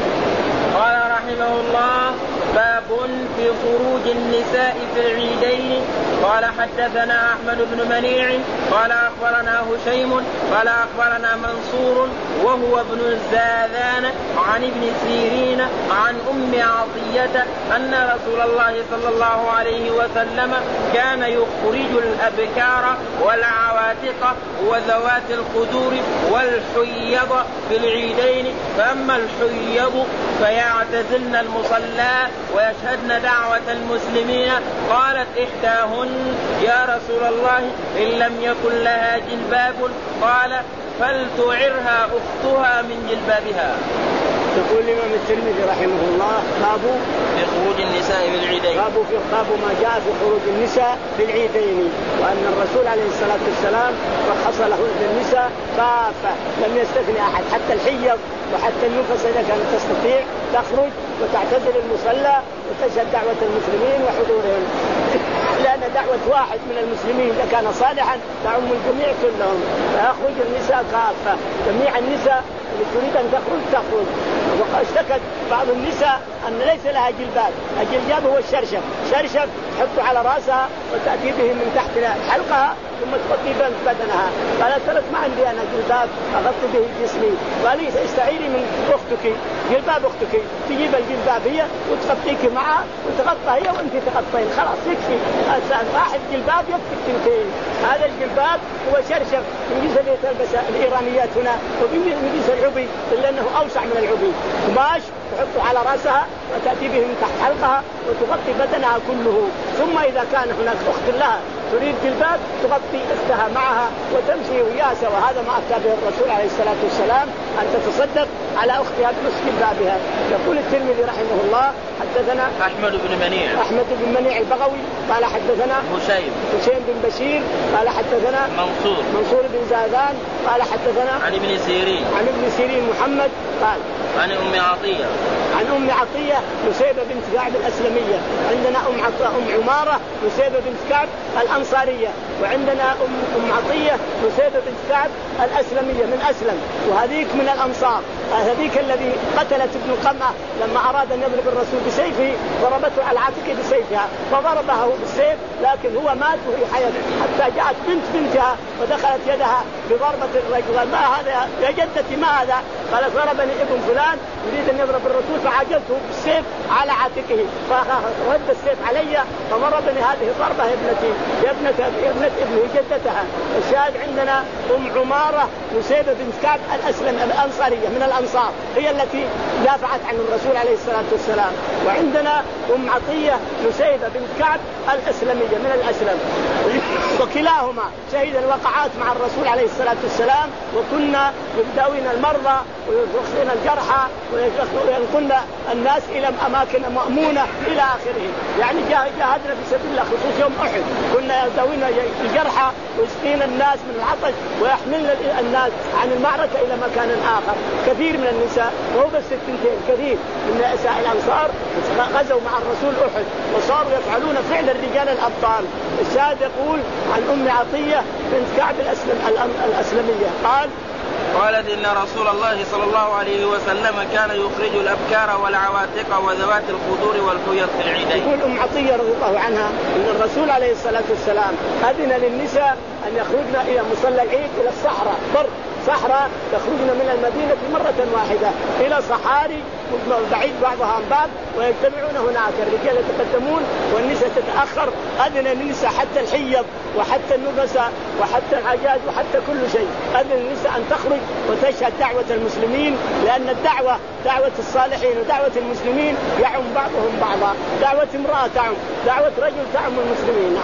قال رحمه الله باب في خروج النساء في العيدين. قال حدثنا أحمد بن منيع قال أخبرنا هشيم قال أخبرنا منصور وهو ابن الزاذان عن ابن سيرين عن أم عطية أن رسول الله صلى الله عليه وسلم كان يخرج الأبكار والعواتق وذوات الخدور والحيض في العيدين، فأما الحيض فيعتزلن المصلى ويشهدن دعوة المسلمين. قالت إحداهن يا رسول الله إن لم يكن لها جلباب قال فلتعرها أختها من جلبابها. يقول الإمام الترمذي رحمه الله باب في خروج النساء في العيدين. باب في باب ما جاء في خروج النساء في العيدين، وأن الرسول عليه الصلاة والسلام رخص له للنساء كافة لم يستثني أحد، حتى الحيض وحتى النفس إذا كانت تستطيع تخرج وتعتزل المصلى وتشهد دعوة المسلمين وحضورهم، لأن دعوة واحد من المسلمين إذا كان صالحا تعم الجميع كلهم، فيخرج النساء كافة جميع النساء اللي تريد أن تخرج تخرج. واشتكت بعض النساء أن ليس لها جلباب، الجلباب هو الشرشف، شرشف تحط على رأسها وتأتي به من تحت حلقها ثم تغطي بدنها. قالت ترى ما عندي أنا جلباب أغطي به جسمي، قال لي استعيري من أختك جلباب أختك، تجيب الجلباب هي وتغطيك معها وتغطى هي وأنت تغطين، خلاص يكفي واحد جلباب يكفي تنتين. هذا الجلباب هو شرشف من جنس اللي تلبس الإيرانيات هنا، ومن جنس العبي إلا أنه أوسع من العبي، قماش تحطه على رأسها وتأتي به من تحت حلقها وتغطي بدنها كله. ثم إذا كان هناك أخت لها تريد جلباب تغطي أختها معها وتمشي وياسة. وهذا ما أفتى به الرسول عليه الصلاة والسلام أن تتصدق على أختها بنصف جلبابها. يقول الترمذي رحمه الله حدثنا أحمد بن منيع أحمد بن منيع البغوي قال حدثنا هشيم هشيم بن بشير قال حدثنا منصور منصور بن زادان قال حدثنا عن ابن سيرين عن ابن سيرين محمد قال عن أم عطية عن أم عطية نسيبة بنت كعب الأسلمية. عندنا أم عط... أم عمارة نسيبة بنت كعب الأنصارية، وعندنا أم أم عطية نسيبة بنت كعب الأسلمية من أسلم، وهذيك من الأنصار. هذيك الذي قتلت ابن قمة لما أراد أن يضرب الرسول بسيفه ضربته على عاتقه بسيفها فضربها بسيف، لكن هو مات وهي حية حتى جاءت بنت بنتها ودخلت يدها بضربة الرجل. ما هذا يا جدتي ما هذا؟ قالت ضربني ابن فلان يريد أن يضرب الرسول فعجلته بالسيف على عاتقه فرد السيف علي فضربني هذه ضربة يا ابنتي يا ابنة يا ابنة ابنه جدتها. الشاهد عندنا أم عمارة نسيبة بنت كعب الأسلم الأنصارية من الأنصار، هي التي دافعت عن الرسول عليه الصلاة والسلام. وعندنا أم عطية نسيبة بنت كعب الأسلمية من الأسلم، وكلاهما شهد الوقعات مع الرسول عليه الصلاة والسلام، وكنا يداوين المرضى ويرخصين الجرحى وينقلن الناس إلى أماكن مأمونة إلى آخره. يعني جاهدنا في سبيل الله خصوص يوم أحد كنا يداوين الجرحى ويسقين الناس من العطش ويحملن الناس عن المعركة إلى مكان آخر. كثير من النساء وهو بس التنتين كثير من نساء الأنصار غزوا مع الرسول أحد وصاروا يفعلون فعل الرجال الأبطال. الشاهد يقول عن أم عطية بنت كعب الأسلم الأسلمية قال قالت إن رسول الله صلى الله عليه وسلم كان يخرج الأبكار والعواتق وذوات الخدور والحيض في العيدين. يقول أم عطية رضي الله عنها إن الرسول عليه الصلاة والسلام أذن للنساء أن يخرجن إلى مصلى العيد إلى الصحراء بر صحراء يخرجن من المدينة مرة واحدة إلى صحاري بعيد بعضها عن بعض ويجتمعون هناك، الرجال يتقدمون والنساء تتأخر. أذن للنساء حتى الحيض وحتى النفساء وحتى العجاز وحتى كل شيء، أذن للنساء أن تخرج وتشهد دعوة المسلمين، لأن الدعوة دعوة الصالحين ودعوة المسلمين يعم بعضهم بعضا، دعوة امرأة تعم، دعوة رجل تعم المسلمين.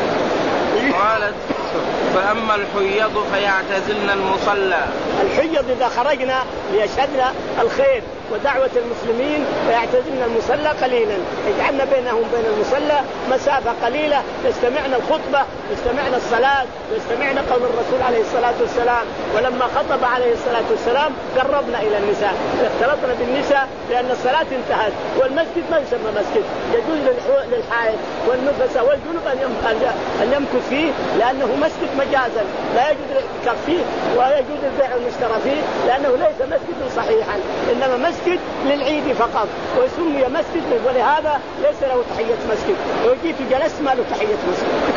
قالت فأما الحيض فيعتزلن المصلى. الحيض إذا خرجنا ليشهدنا الخير ودعوة المسلمين فيعتزلن المصلى قليلا، يجعلنا بينهم بين المصلى مسافة قليلة يستمعنا الخطبة يستمعنا الصلاة يستمعنا قول الرسول عليه الصلاة والسلام. ولما خطب عليه الصلاة والسلام قربنا إلى النساء اختلطنا بالنساء لأن الصلاة انتهت، والمسجد ما يسمى مسجد، يجوز للحائض والنفس والجنوب أن يمكث فيه لأنه مسجد مجازا لا يجوز الاعتكاف فيه ولا يجوز البيع والمشترى فيه لأنه ليس مسجد صحيحا إنما مسجد للعيد فقط ويسمي مسجد، ولهذا ليس له تحية مسجد، لو جيت جلست ما له تحية مسجد.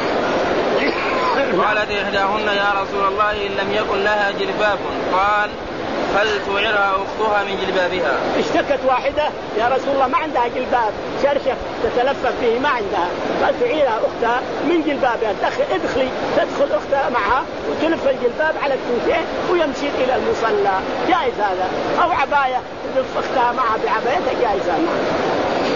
قالت إحداهن يا رسول الله إن لم يكن لها جلباب قال فلتعرها أختها من جلبابها. اشتكت واحدة يا رسول الله ما عندها جلباب شرشف تتلفف به ما عندها، فلتعيرها أختها من جلبابها، تدخل ادخلي تدخل أختها معها وتلف الجلباب على الكوفين ويمشي إلى المصلى، جائز هذا. أو عباية تلف أختها معها بعبايتها جائزة معها.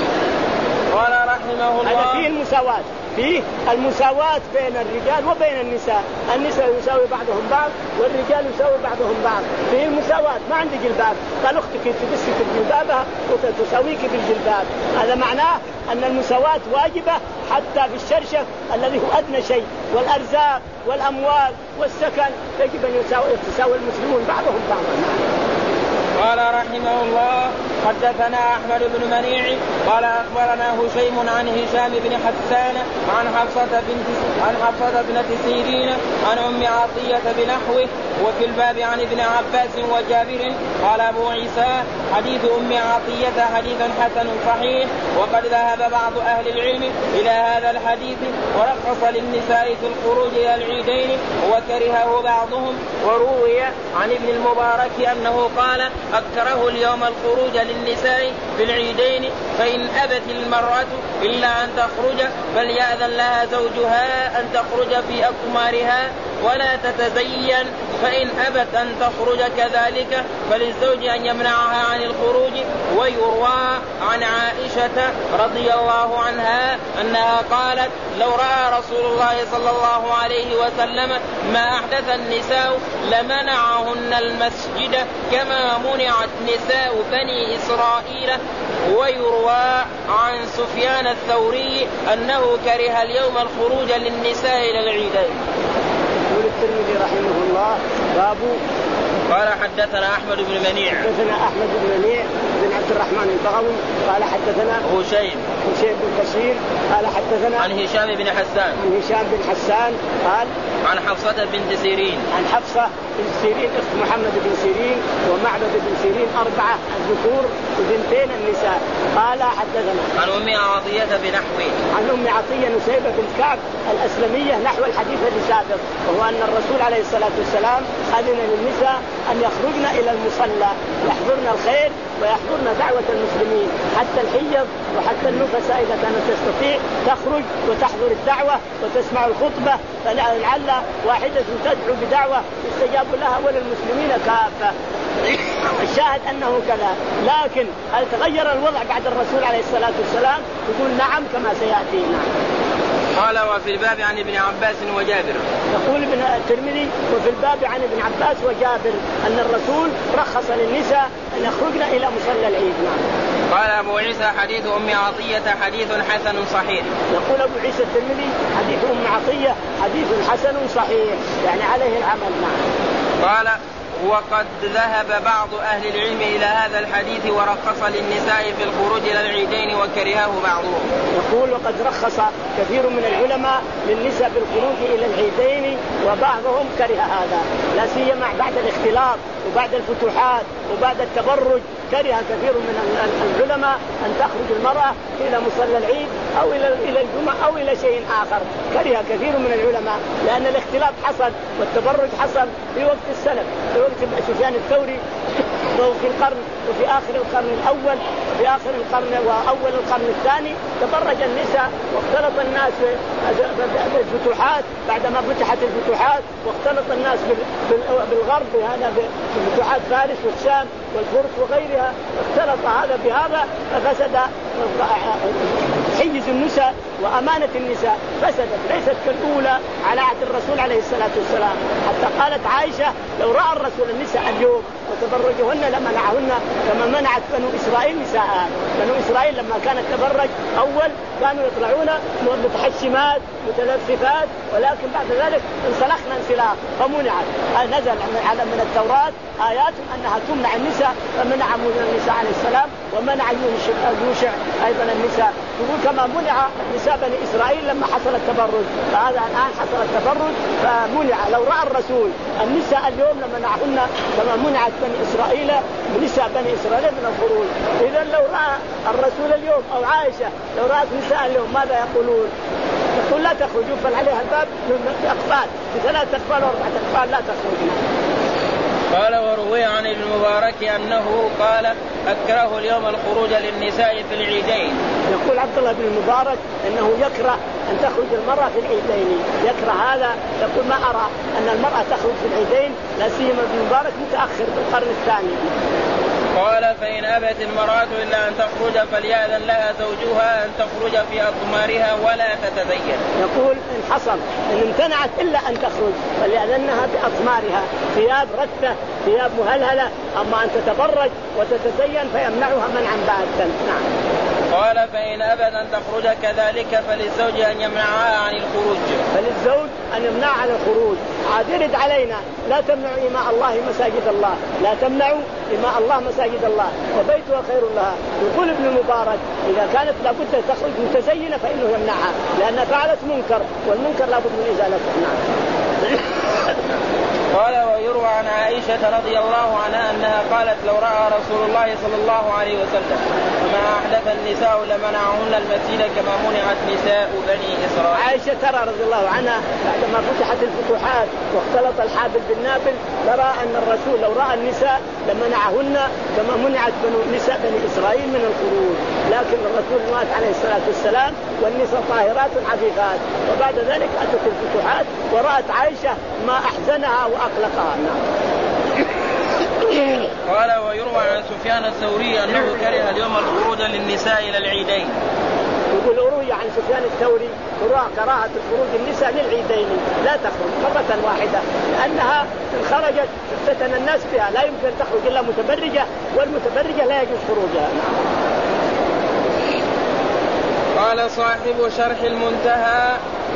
قال رحمه الله هذا فيه المساواة، فيه المساواة بين الرجال وبين النساء، النساء يساوي بعضهم بعض والرجال يساوي بعضهم بعض، فيه المساواة. ما عندي جلباب قال أختك تبسك بجلبابها وتساويك بالجلباب، هذا معناه أن المساواة واجبة حتى في الشرشف الذي هو أدنى شيء، والأرزاق والأموال والسكن يجب أن يتساوي المسلمون بعضهم بعضا. قال رحمه الله حدثنا أحمد بن منيع قال أخبرنا هشيم عن هشام بن حسان عن حفصة بنت عن حفصة بنت سيرين عن أم عطية بنحوه وفي الباب عن ابن عباس وجابر. قال أبو عيسى حديث أم عطية حديث حسن صحيح، وقد ذهب بعض أهل العلم إلى هذا الحديث ورخص للنساء في الخروج إلى العيدين وكرهه بعضهم. وروي عن ابن المبارك أنه قال أكره اليوم الخروج للنساء في العيدين، فإن أبت المرأة إلا أن تخرج فليأذن لها زوجها أن تخرج في أكمارها ولا تتزين، فإن أبت أن تخرج كذلك فللزوج أن يمنعها عن الخروج. ويروى عن عائشة رضي الله عنها أنها قالت لو رأى رسول الله صلى الله عليه وسلم ما أحدث النساء لمنعهن المسجد كما منعت نساء بني إسرائيل. ويروى عن سفيان الثوري أنه كره اليوم الخروج للنساء إلى العيدين. يقول الترمذي رحمه الله باب. قال حدثنا أحمد بن منيع حدثنا أحمد بن منيع بن عبد الرحمن البغوي قال حدثنا هشيم هشيم بن بشير قال حدثنا عن هشام بن حسان عن هشام بن حسان قال عن حفصة بنت سيرين عن حفصة بن سيرين أخت محمد بن سيرين ومعبد بن سيرين أربعة الذكور وبنتين النساء. قال حدثنا عن أم عطية بنحوه عن أم عطية نسيبة بن كعب الأسلمية نحو الحديث الذي سابق، وهو أن الرسول عليه الصلاة والسلام أذن للنساء أن يخرجن إلى المصلى يحضرن الخير ويحضرن دعوة المسلمين حتى الحيض وحتى النفساء إذا كانت تستطيع تخرج وتحضر الدعوة وتسمع الخطبة، فلعل واحدة تدعو بدعوة يستجاب لها وللمسلمين كافة. الشاهد أنه كذا، لكن هل تغير الوضع بعد الرسول عليه الصلاة والسلام؟ يقول نعم كما سيأتينا. قال وفي الباب عن ابن عباس وجابر. يقول ابن الترمذي وفي الباب عن ابن عباس وجابر أن الرسول رخص للنساء أن يخرجن إلى مصلى العيد. قال أبو عيسى حديث أم عطية حديث حسن صحيح. يقول أبو عيسى الترمذي حديث أم عطية حديث حسن صحيح، يعني عليه العمل. نعم. قال وقد ذهب بعض أهل العلم إلى هذا الحديث ورخص للنساء في الخروج إلى العيدين وكرهه بعضهم. يقول وقد رخص كثير من العلماء للنساء بالخروج إلى العيدين وبعضهم كره هذا، لا سيما بعد الاختلاط وبعد الفتوحات وبعد التبرج كره كثير من العلماء أن تخرج المرأة إلى مصلى العيد أو إلى إلى الجمعة أو إلى شيء آخر. كره كثير من العلماء لأن الاختلاط حصل والتبرج حصل في وقت السلف، في وقت سفيان الثوري وفي القرن وفي آخر القرن الأول وفي آخر القرن وأول القرن الثاني تبرج النساء واختلط الناس بالفتوحات بعدما فتحت الفتوحات، واختلط الناس بالغرب هذا بفتوحات فارس والشام والفرس وغيرها، اختلط هذا بهذا ففسد حيز النساء وأمانة النساء فسدت، ليست كالأولى على عهد الرسول عليه الصلاة والسلام. حتى قالت عائشة لو رأى الرسول النساء اليوم وتبرجهن لمنعهن كما منعت بنو إسرائيل نساء. بنو إسرائيل لما كانت تبرج أول كانوا يطلعون متحشمات متلففات، ولكن بعد ذلك انسلخنا انسلاخ فمنعت. نزل على من التوراة آيات أنها تمنع النساء فمنع النساء عليه السلام ومنع يوشع أيضا النساء. يقول كما منع نساء بني إسرائيل لما حصل التبرج، فهذا الآن حصل التبرج فمنع. لو رأى الرسول النساء اليوم لمنعهن كما منعت بني إسرائيل نساء بني إسرائيل من الخروج. إذا لو رأى الرسول اليوم أو عائشة لو رأت نساء اليوم ماذا يقولون؟ يقول لا تخرجوا، بل عليها الباب أقفال بثلاث أقفال وأربعة أقفال لا تخرجوا. قال وروي عن ابن المبارك أنه قال أكره اليوم الخروج للنساء في العيدين. يقول عبد الله بن المبارك أنه يكره أن تخرج المرأة في العيدين، يكره هذا. يقول ما أرى أن المرأة تخرج في العيدين، لا سيما ابن المبارك متأخر في القرن الثاني. قال فإن أبت المرأة إلا أن تخرج فليأذن لها زوجها أن تخرج في أضمارها ولا تتزين. يقول إن حصل إن امتنعت إلا أن تخرج فليأذنها بأضمارها، ثياب رثة ثياب مهلهلة، أما أن تتبرج وتتزين فيمنعها منعا باتا. نعم. قال فإن أبت أن تخرج كذلك فللزوج أن يمنعها عن الخروج. فللزوج أن يمنع عن الخروج. عاد يرد علينا لا تمنعوا إماء الله مساجد الله، لا تمنعوا إماء الله مساجد الله وبيتها خير لها. يقول ابن المبارك إذا كانت لابد تخرج متزينة فإنه يمنعها لأنها فعلت منكر والمنكر لابد من إزالته. نعم. قال ويروى عن عائشة رضي الله عنها أنها قالت لو رأى رسول الله صلى الله عليه وسلم وما أحدث النساء لمنعهن المسجد كما منعت نساء بني إسرائيل. عائشة ترى رضي الله عنها بعدما فتحت الفتوحات واختلط الحابل بالنابل ترى أن الرسول لو رأى النساء لمنعهن كما منعت نساء بني إسرائيل من الخروج، لكن الرسول مات عليه الصلاة والسلام والنساء طاهرات عفيفات، وبعد ذلك أتت الفتوحات ورأت عائشة ما أحزنها وأقلقها. قال: ويروى عن سفيان الثوري أنه كره اليوم الخروج للنساء إلى العيدين. يقول روي عن سفيان الثوري كراهة الخروج النساء للعيدين لا تخرج مرة واحدة لأنها إن خرجت فتن الناس بها، لا يمكن تخرج إلا متبرجة، والمتبرجة لا يجوز خروجها. قال صاحب شرح المنتهى: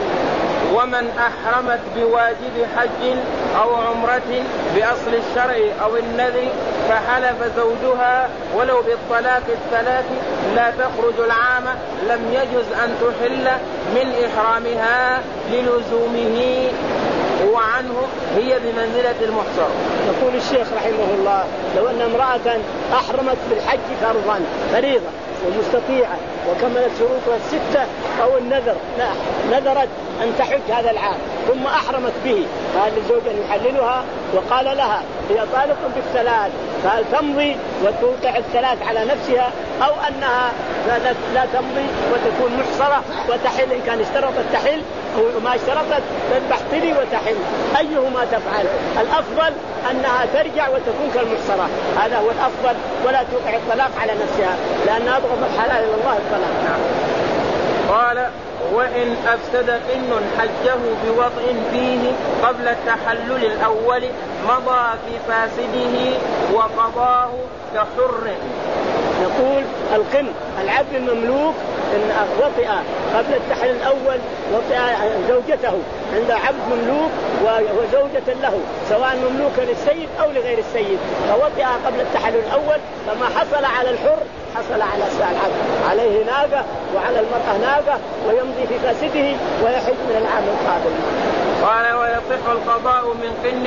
ومن أحرمت بواجب حج أو عمرة بأصل الشرع أو النذر فحلف زوجها ولو بالطلاق الثلاث لا تخرج العام لم يجز أن تحل من إحرامها للزومه وعنه هي بمنزلة المحصر. يقول الشيخ رحمه الله: لو أن امرأة أحرمت بالحج فرضا فريضة ومستطيعة وكملت شروطها الستة أو النذر نذرت أن تحج هذا العام ثم أحرمت به، هذا الزوج أن يحللها وقال لها هي طالق بالثلاث، فهل تمضي وتوقع الثلاث على نفسها أو أنها لا تمضي وتكون محصرة وتحل؟ إن كان اشترطت تحل وما اشترطت تحتلي وتحل، أيهما تفعل؟ الأفضل أنها ترجع وتكون كالمحصرة، هذا هو الأفضل، ولا توقع الطلاق على نفسها لأن أبغض الحلال إلى الله الطلاق. نعم. قال: وإن أفسد قن حجه بوطء فيه قبل التحلل الأول مضى في فاسده وقضاه كحر. يقول القن العبد المملوك إن وطئ قبل التحلل الأول وطئ زوجته، عند عبد مملوك وزوجة له سواء مملوكا للسيد أو لغير السيد، فوطئ قبل التحلل الأول فما حصل على الحر حصل على العبد، عليه ناقة وعلى المرأة ناقة ويمضي في فاسده ويحج من العام القادم. قال: ويصح القضاء من قن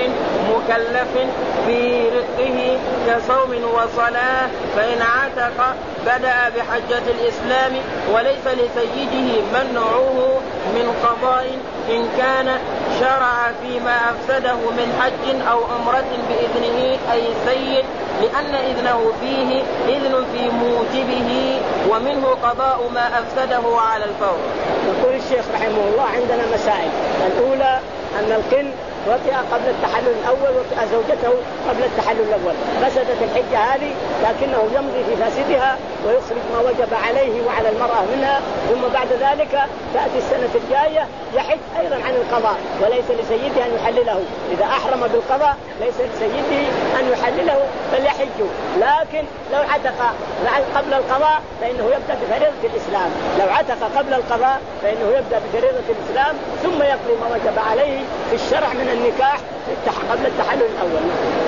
مكلف في رقه كصوم وصلاة فإن عتق بدأ بحجة الإسلام وليس لسيده منعه من قضاء إن كان شرع فيما أفسده من حج أو عمرة بإذنه أي سيد، لأن إذنه فيه إذن في موجبه ومنه قضاء ما أفسده على الفور. يقول الشيخ رحمه الله: عندنا مسائل. الأولى أن القن وطئ قبل التحلل الأول وطئ زوجته قبل التحلل الأول، فسدت الحجة هذه لكنه يمضي في فاسدها ويخرج ما وجب عليه وعلى المرأة منها، ثم بعد ذلك تأتي السنة الجاية يحج أيضا عن القضاء وليس لسيده أن يحلله. إذا أحرم بالقضاء ليس لسيده أن يحلله فليحج، لكن لو عتق قبل القضاء فإنه يبدأ بفريضة الإسلام، لو عتق قبل القضاء فإنه يبدأ بفريضة الإسلام ثم يقضي ما وجب عليه في الشرع من النكاح قبل التحلل الأول.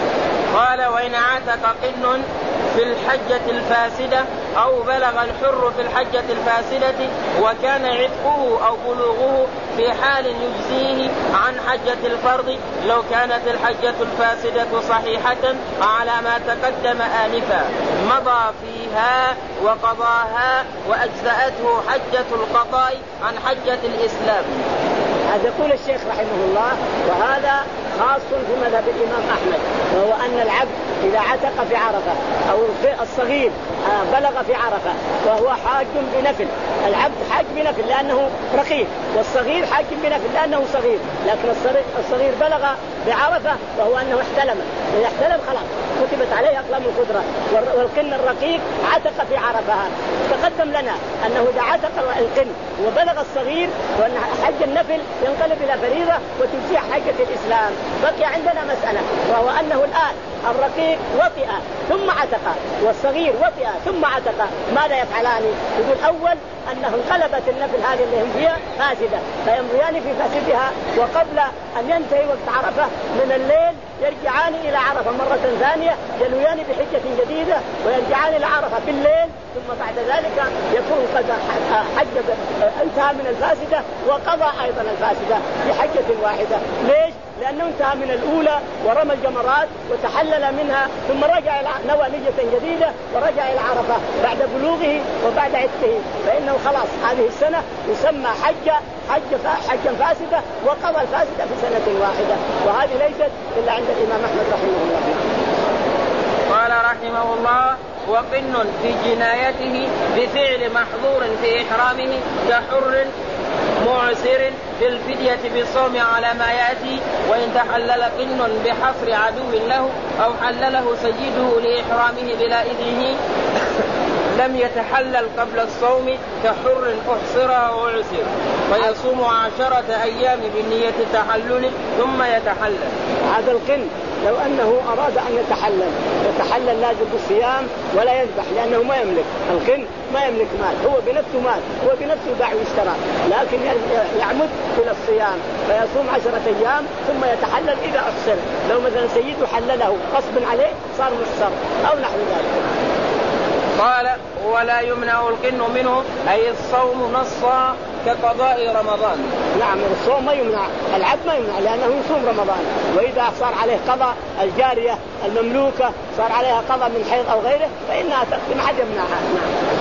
قال: وإن عتق قن في الحجة الفاسدة أو بلغ الحر في الحجة الفاسدة وكان عتقه أو بلوغه في حال يجزيه عن حجة الفرض لو كانت الحجة الفاسدة صحيحة على ما تقدم آنفا مضى فيها وقضاها وأجزأته حجة القضاء عن حجة الإسلام. هذا يقول الشيخ رحمه الله، وهذا خاص في مذهب الإمام أحمد، وهو أن العبد إذا عتق في عرفة أو الصغير بلغ في عرفة وهو حاج بنفل، العبد حاج بنفل لأنه رقيق، والصغير حاج بنفل لأنه صغير، لكن الصغير بلغ بعرفة وهو أنه احتلم، إذا احتلم خلاص كتبت عليه أقلام القدرة. والقن الرقيق عتق في عرفة، تقدم لنا أنه إذا عتق القن وبلغ الصغير وأن حج النفل ينقلب إلى فريضة وتجزئ حجة الإسلام. بقي عندنا مسألة، وهو أنه الآن الرقيق وطئ ثم عتق والصغير وطئ ثم عتق، ماذا يفعلان؟ يقول أول أنه انقلبت النفل هذه اللي هم فيها فاسدة فيمضيان في فاسدها، وقبل أن ينتهي وقت عرفة من الليل يرجعان إلى عرفة مرة ثانية ينويان بحجة جديدة ويرجعان إلى عرفة بالليل، ثم بعد ذلك يكون قد حج انتهى من الفاسدة وقضى أيضا الفاسدة بحجة واحدة. ليش؟ لأنه انتهى من الأولى ورمى الجمرات وتحلل منها ثم رجع إلى نوى نية جديدة ورجع إلى عرفة بعد بلوغه وبعد عتقه، فإنه خلاص هذه السنة يسمى حج حج حجا فاسدة وقضى الفاسدة في سنة واحدة، وهذه ليست إلا عند الإمام أحمد رحمه الله. قال رحمه الله: وقن في جنايته بفعل محظور في إحرامه كحر معسر بالفدية بالصوم على ما يأتي، وإن تحلل قن بحفر عدو له أو حلله سيده لإحرامه بلا إذنه لم يتحلل قبل الصوم كحر أحصر أو عسر فيصوم عشرة أيام بنية تحلل ثم يتحلل. هذا القن لو أنه أراد أن يتحلل يتحلل لازم بالصيام ولا يذبح لأنه ما يملك القن ما يملك مال هو بنفسه مال هو بنفسه باع واشترى لكن يعمد إلى الصيام فيصوم عشرة أيام ثم يتحلل إذا أحصر لو مثلا سيده حلله غصب عليه صار محصر أو نحو ذلك. قال ولا يمنع القن منه أي الصوم نصا كقضاء رمضان. نعم الصوم ما يمنع العبد ما يمنع لأنه يصوم رمضان وإذا صار عليه قضاء الجارية المملوكة صار عليها قضاء من حيض أو غيره فإنها تقدم حد يمنعها. نعم.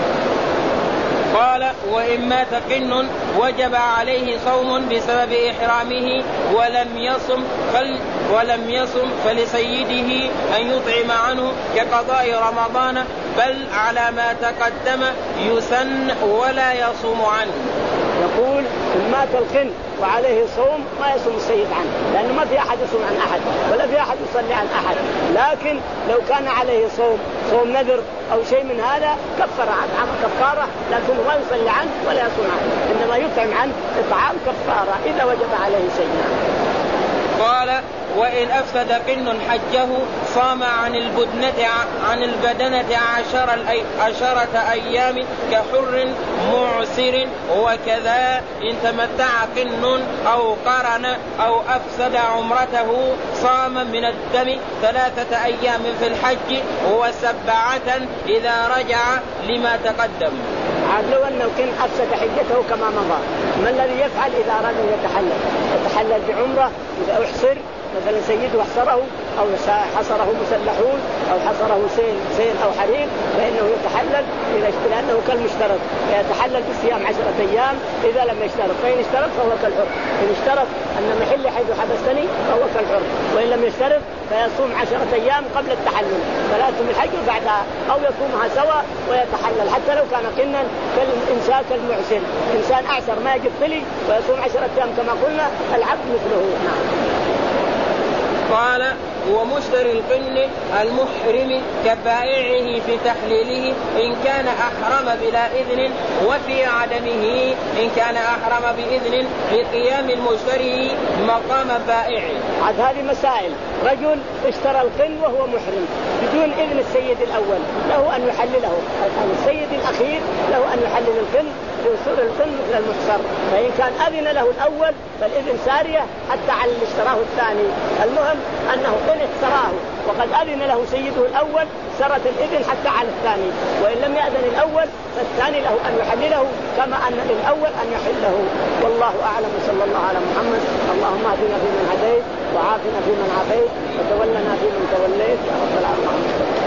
قال وإن مات قن وجب عليه صوم بسبب إحرامه ولم يصم فل ولم يصم فلسيده أن يطعم عنه كقضاء رمضان بل على ما تقدم يسن ولا يصوم عنه. يقول إن مات القن وعليه صوم ما يصوم السيد عنه لأنه ما في أحد يصوم عن أحد ولا في أحد يصلي عن أحد لكن لو كان عليه صوم صوم نذر أو شيء من هذا كفر عن كفارة لكنه ما يصلي عنه ولا يصوم عنه إنما يطعم عنه إطعام كفارة إذا وجب عليه شيء. قال وإن أفسد قن حجه صام عن البدنة عن البدنة عشر الأي... عشرة أيام كحر معسر وكذا إن تمتع قن أو قرن أو أفسد عمرته صام من الدم ثلاثة أيام في الحج وسبعة إذا رجع لما تقدم. عاد لو أنه كان أفسد حجته كما مضى ما الذي يفعل إذا أراد أن يتحلل يتحلل بعمرة إذا أحصر مثلا سيده حصره أو حصره مسلحون أو حصره سيل سيل أو حريق فإنه يتحلل لأنه كالمشترط يتحلل بصيام عشرة أيام إذا لم يشترط فإن اشترط فهو كالحر إن اشترط أن محل حيث حبستني فهو كالحر وإن لم يشترط فيصوم عشرة أيام قبل التحلل فلا يصوم الحج بعدها أو يصومها سوا ويتحلل حتى لو كان قنا كالإنسان كالمعسر إنسان أعسر ما يجب طلي ويصوم عشرة أيام كما قلنا العبد مثله. نعم. قال ومشتري القن المحرم كبائعه في تحليله إن كان أحرم بلا إذن وفي عدمه إن كان أحرم بإذن لقيام المشتري مقام بائعه. عاد هذه مسائل رجل اشترى القن وهو محرم بدون إذن السيد الأول له أن يحلله السيد الأخير له أن يحلل القن يصير القن مثل المحصر فإن كان أذن له الأول فالإذن سارية حتى على اللي اشتراه الثاني المهم أنه قن اشتراه وقد أذن له سيده الأول سرت الإذن حتى على الثاني وإن لم يأذن الأول فالثاني له أن يحلله كما أن للأول أن يحله والله أعلم. صلى الله على محمد. اللهم اهدنا فيمن هديت وعافنا فيمن عافيت وتولنا فيمن توليت يا رب العالمين.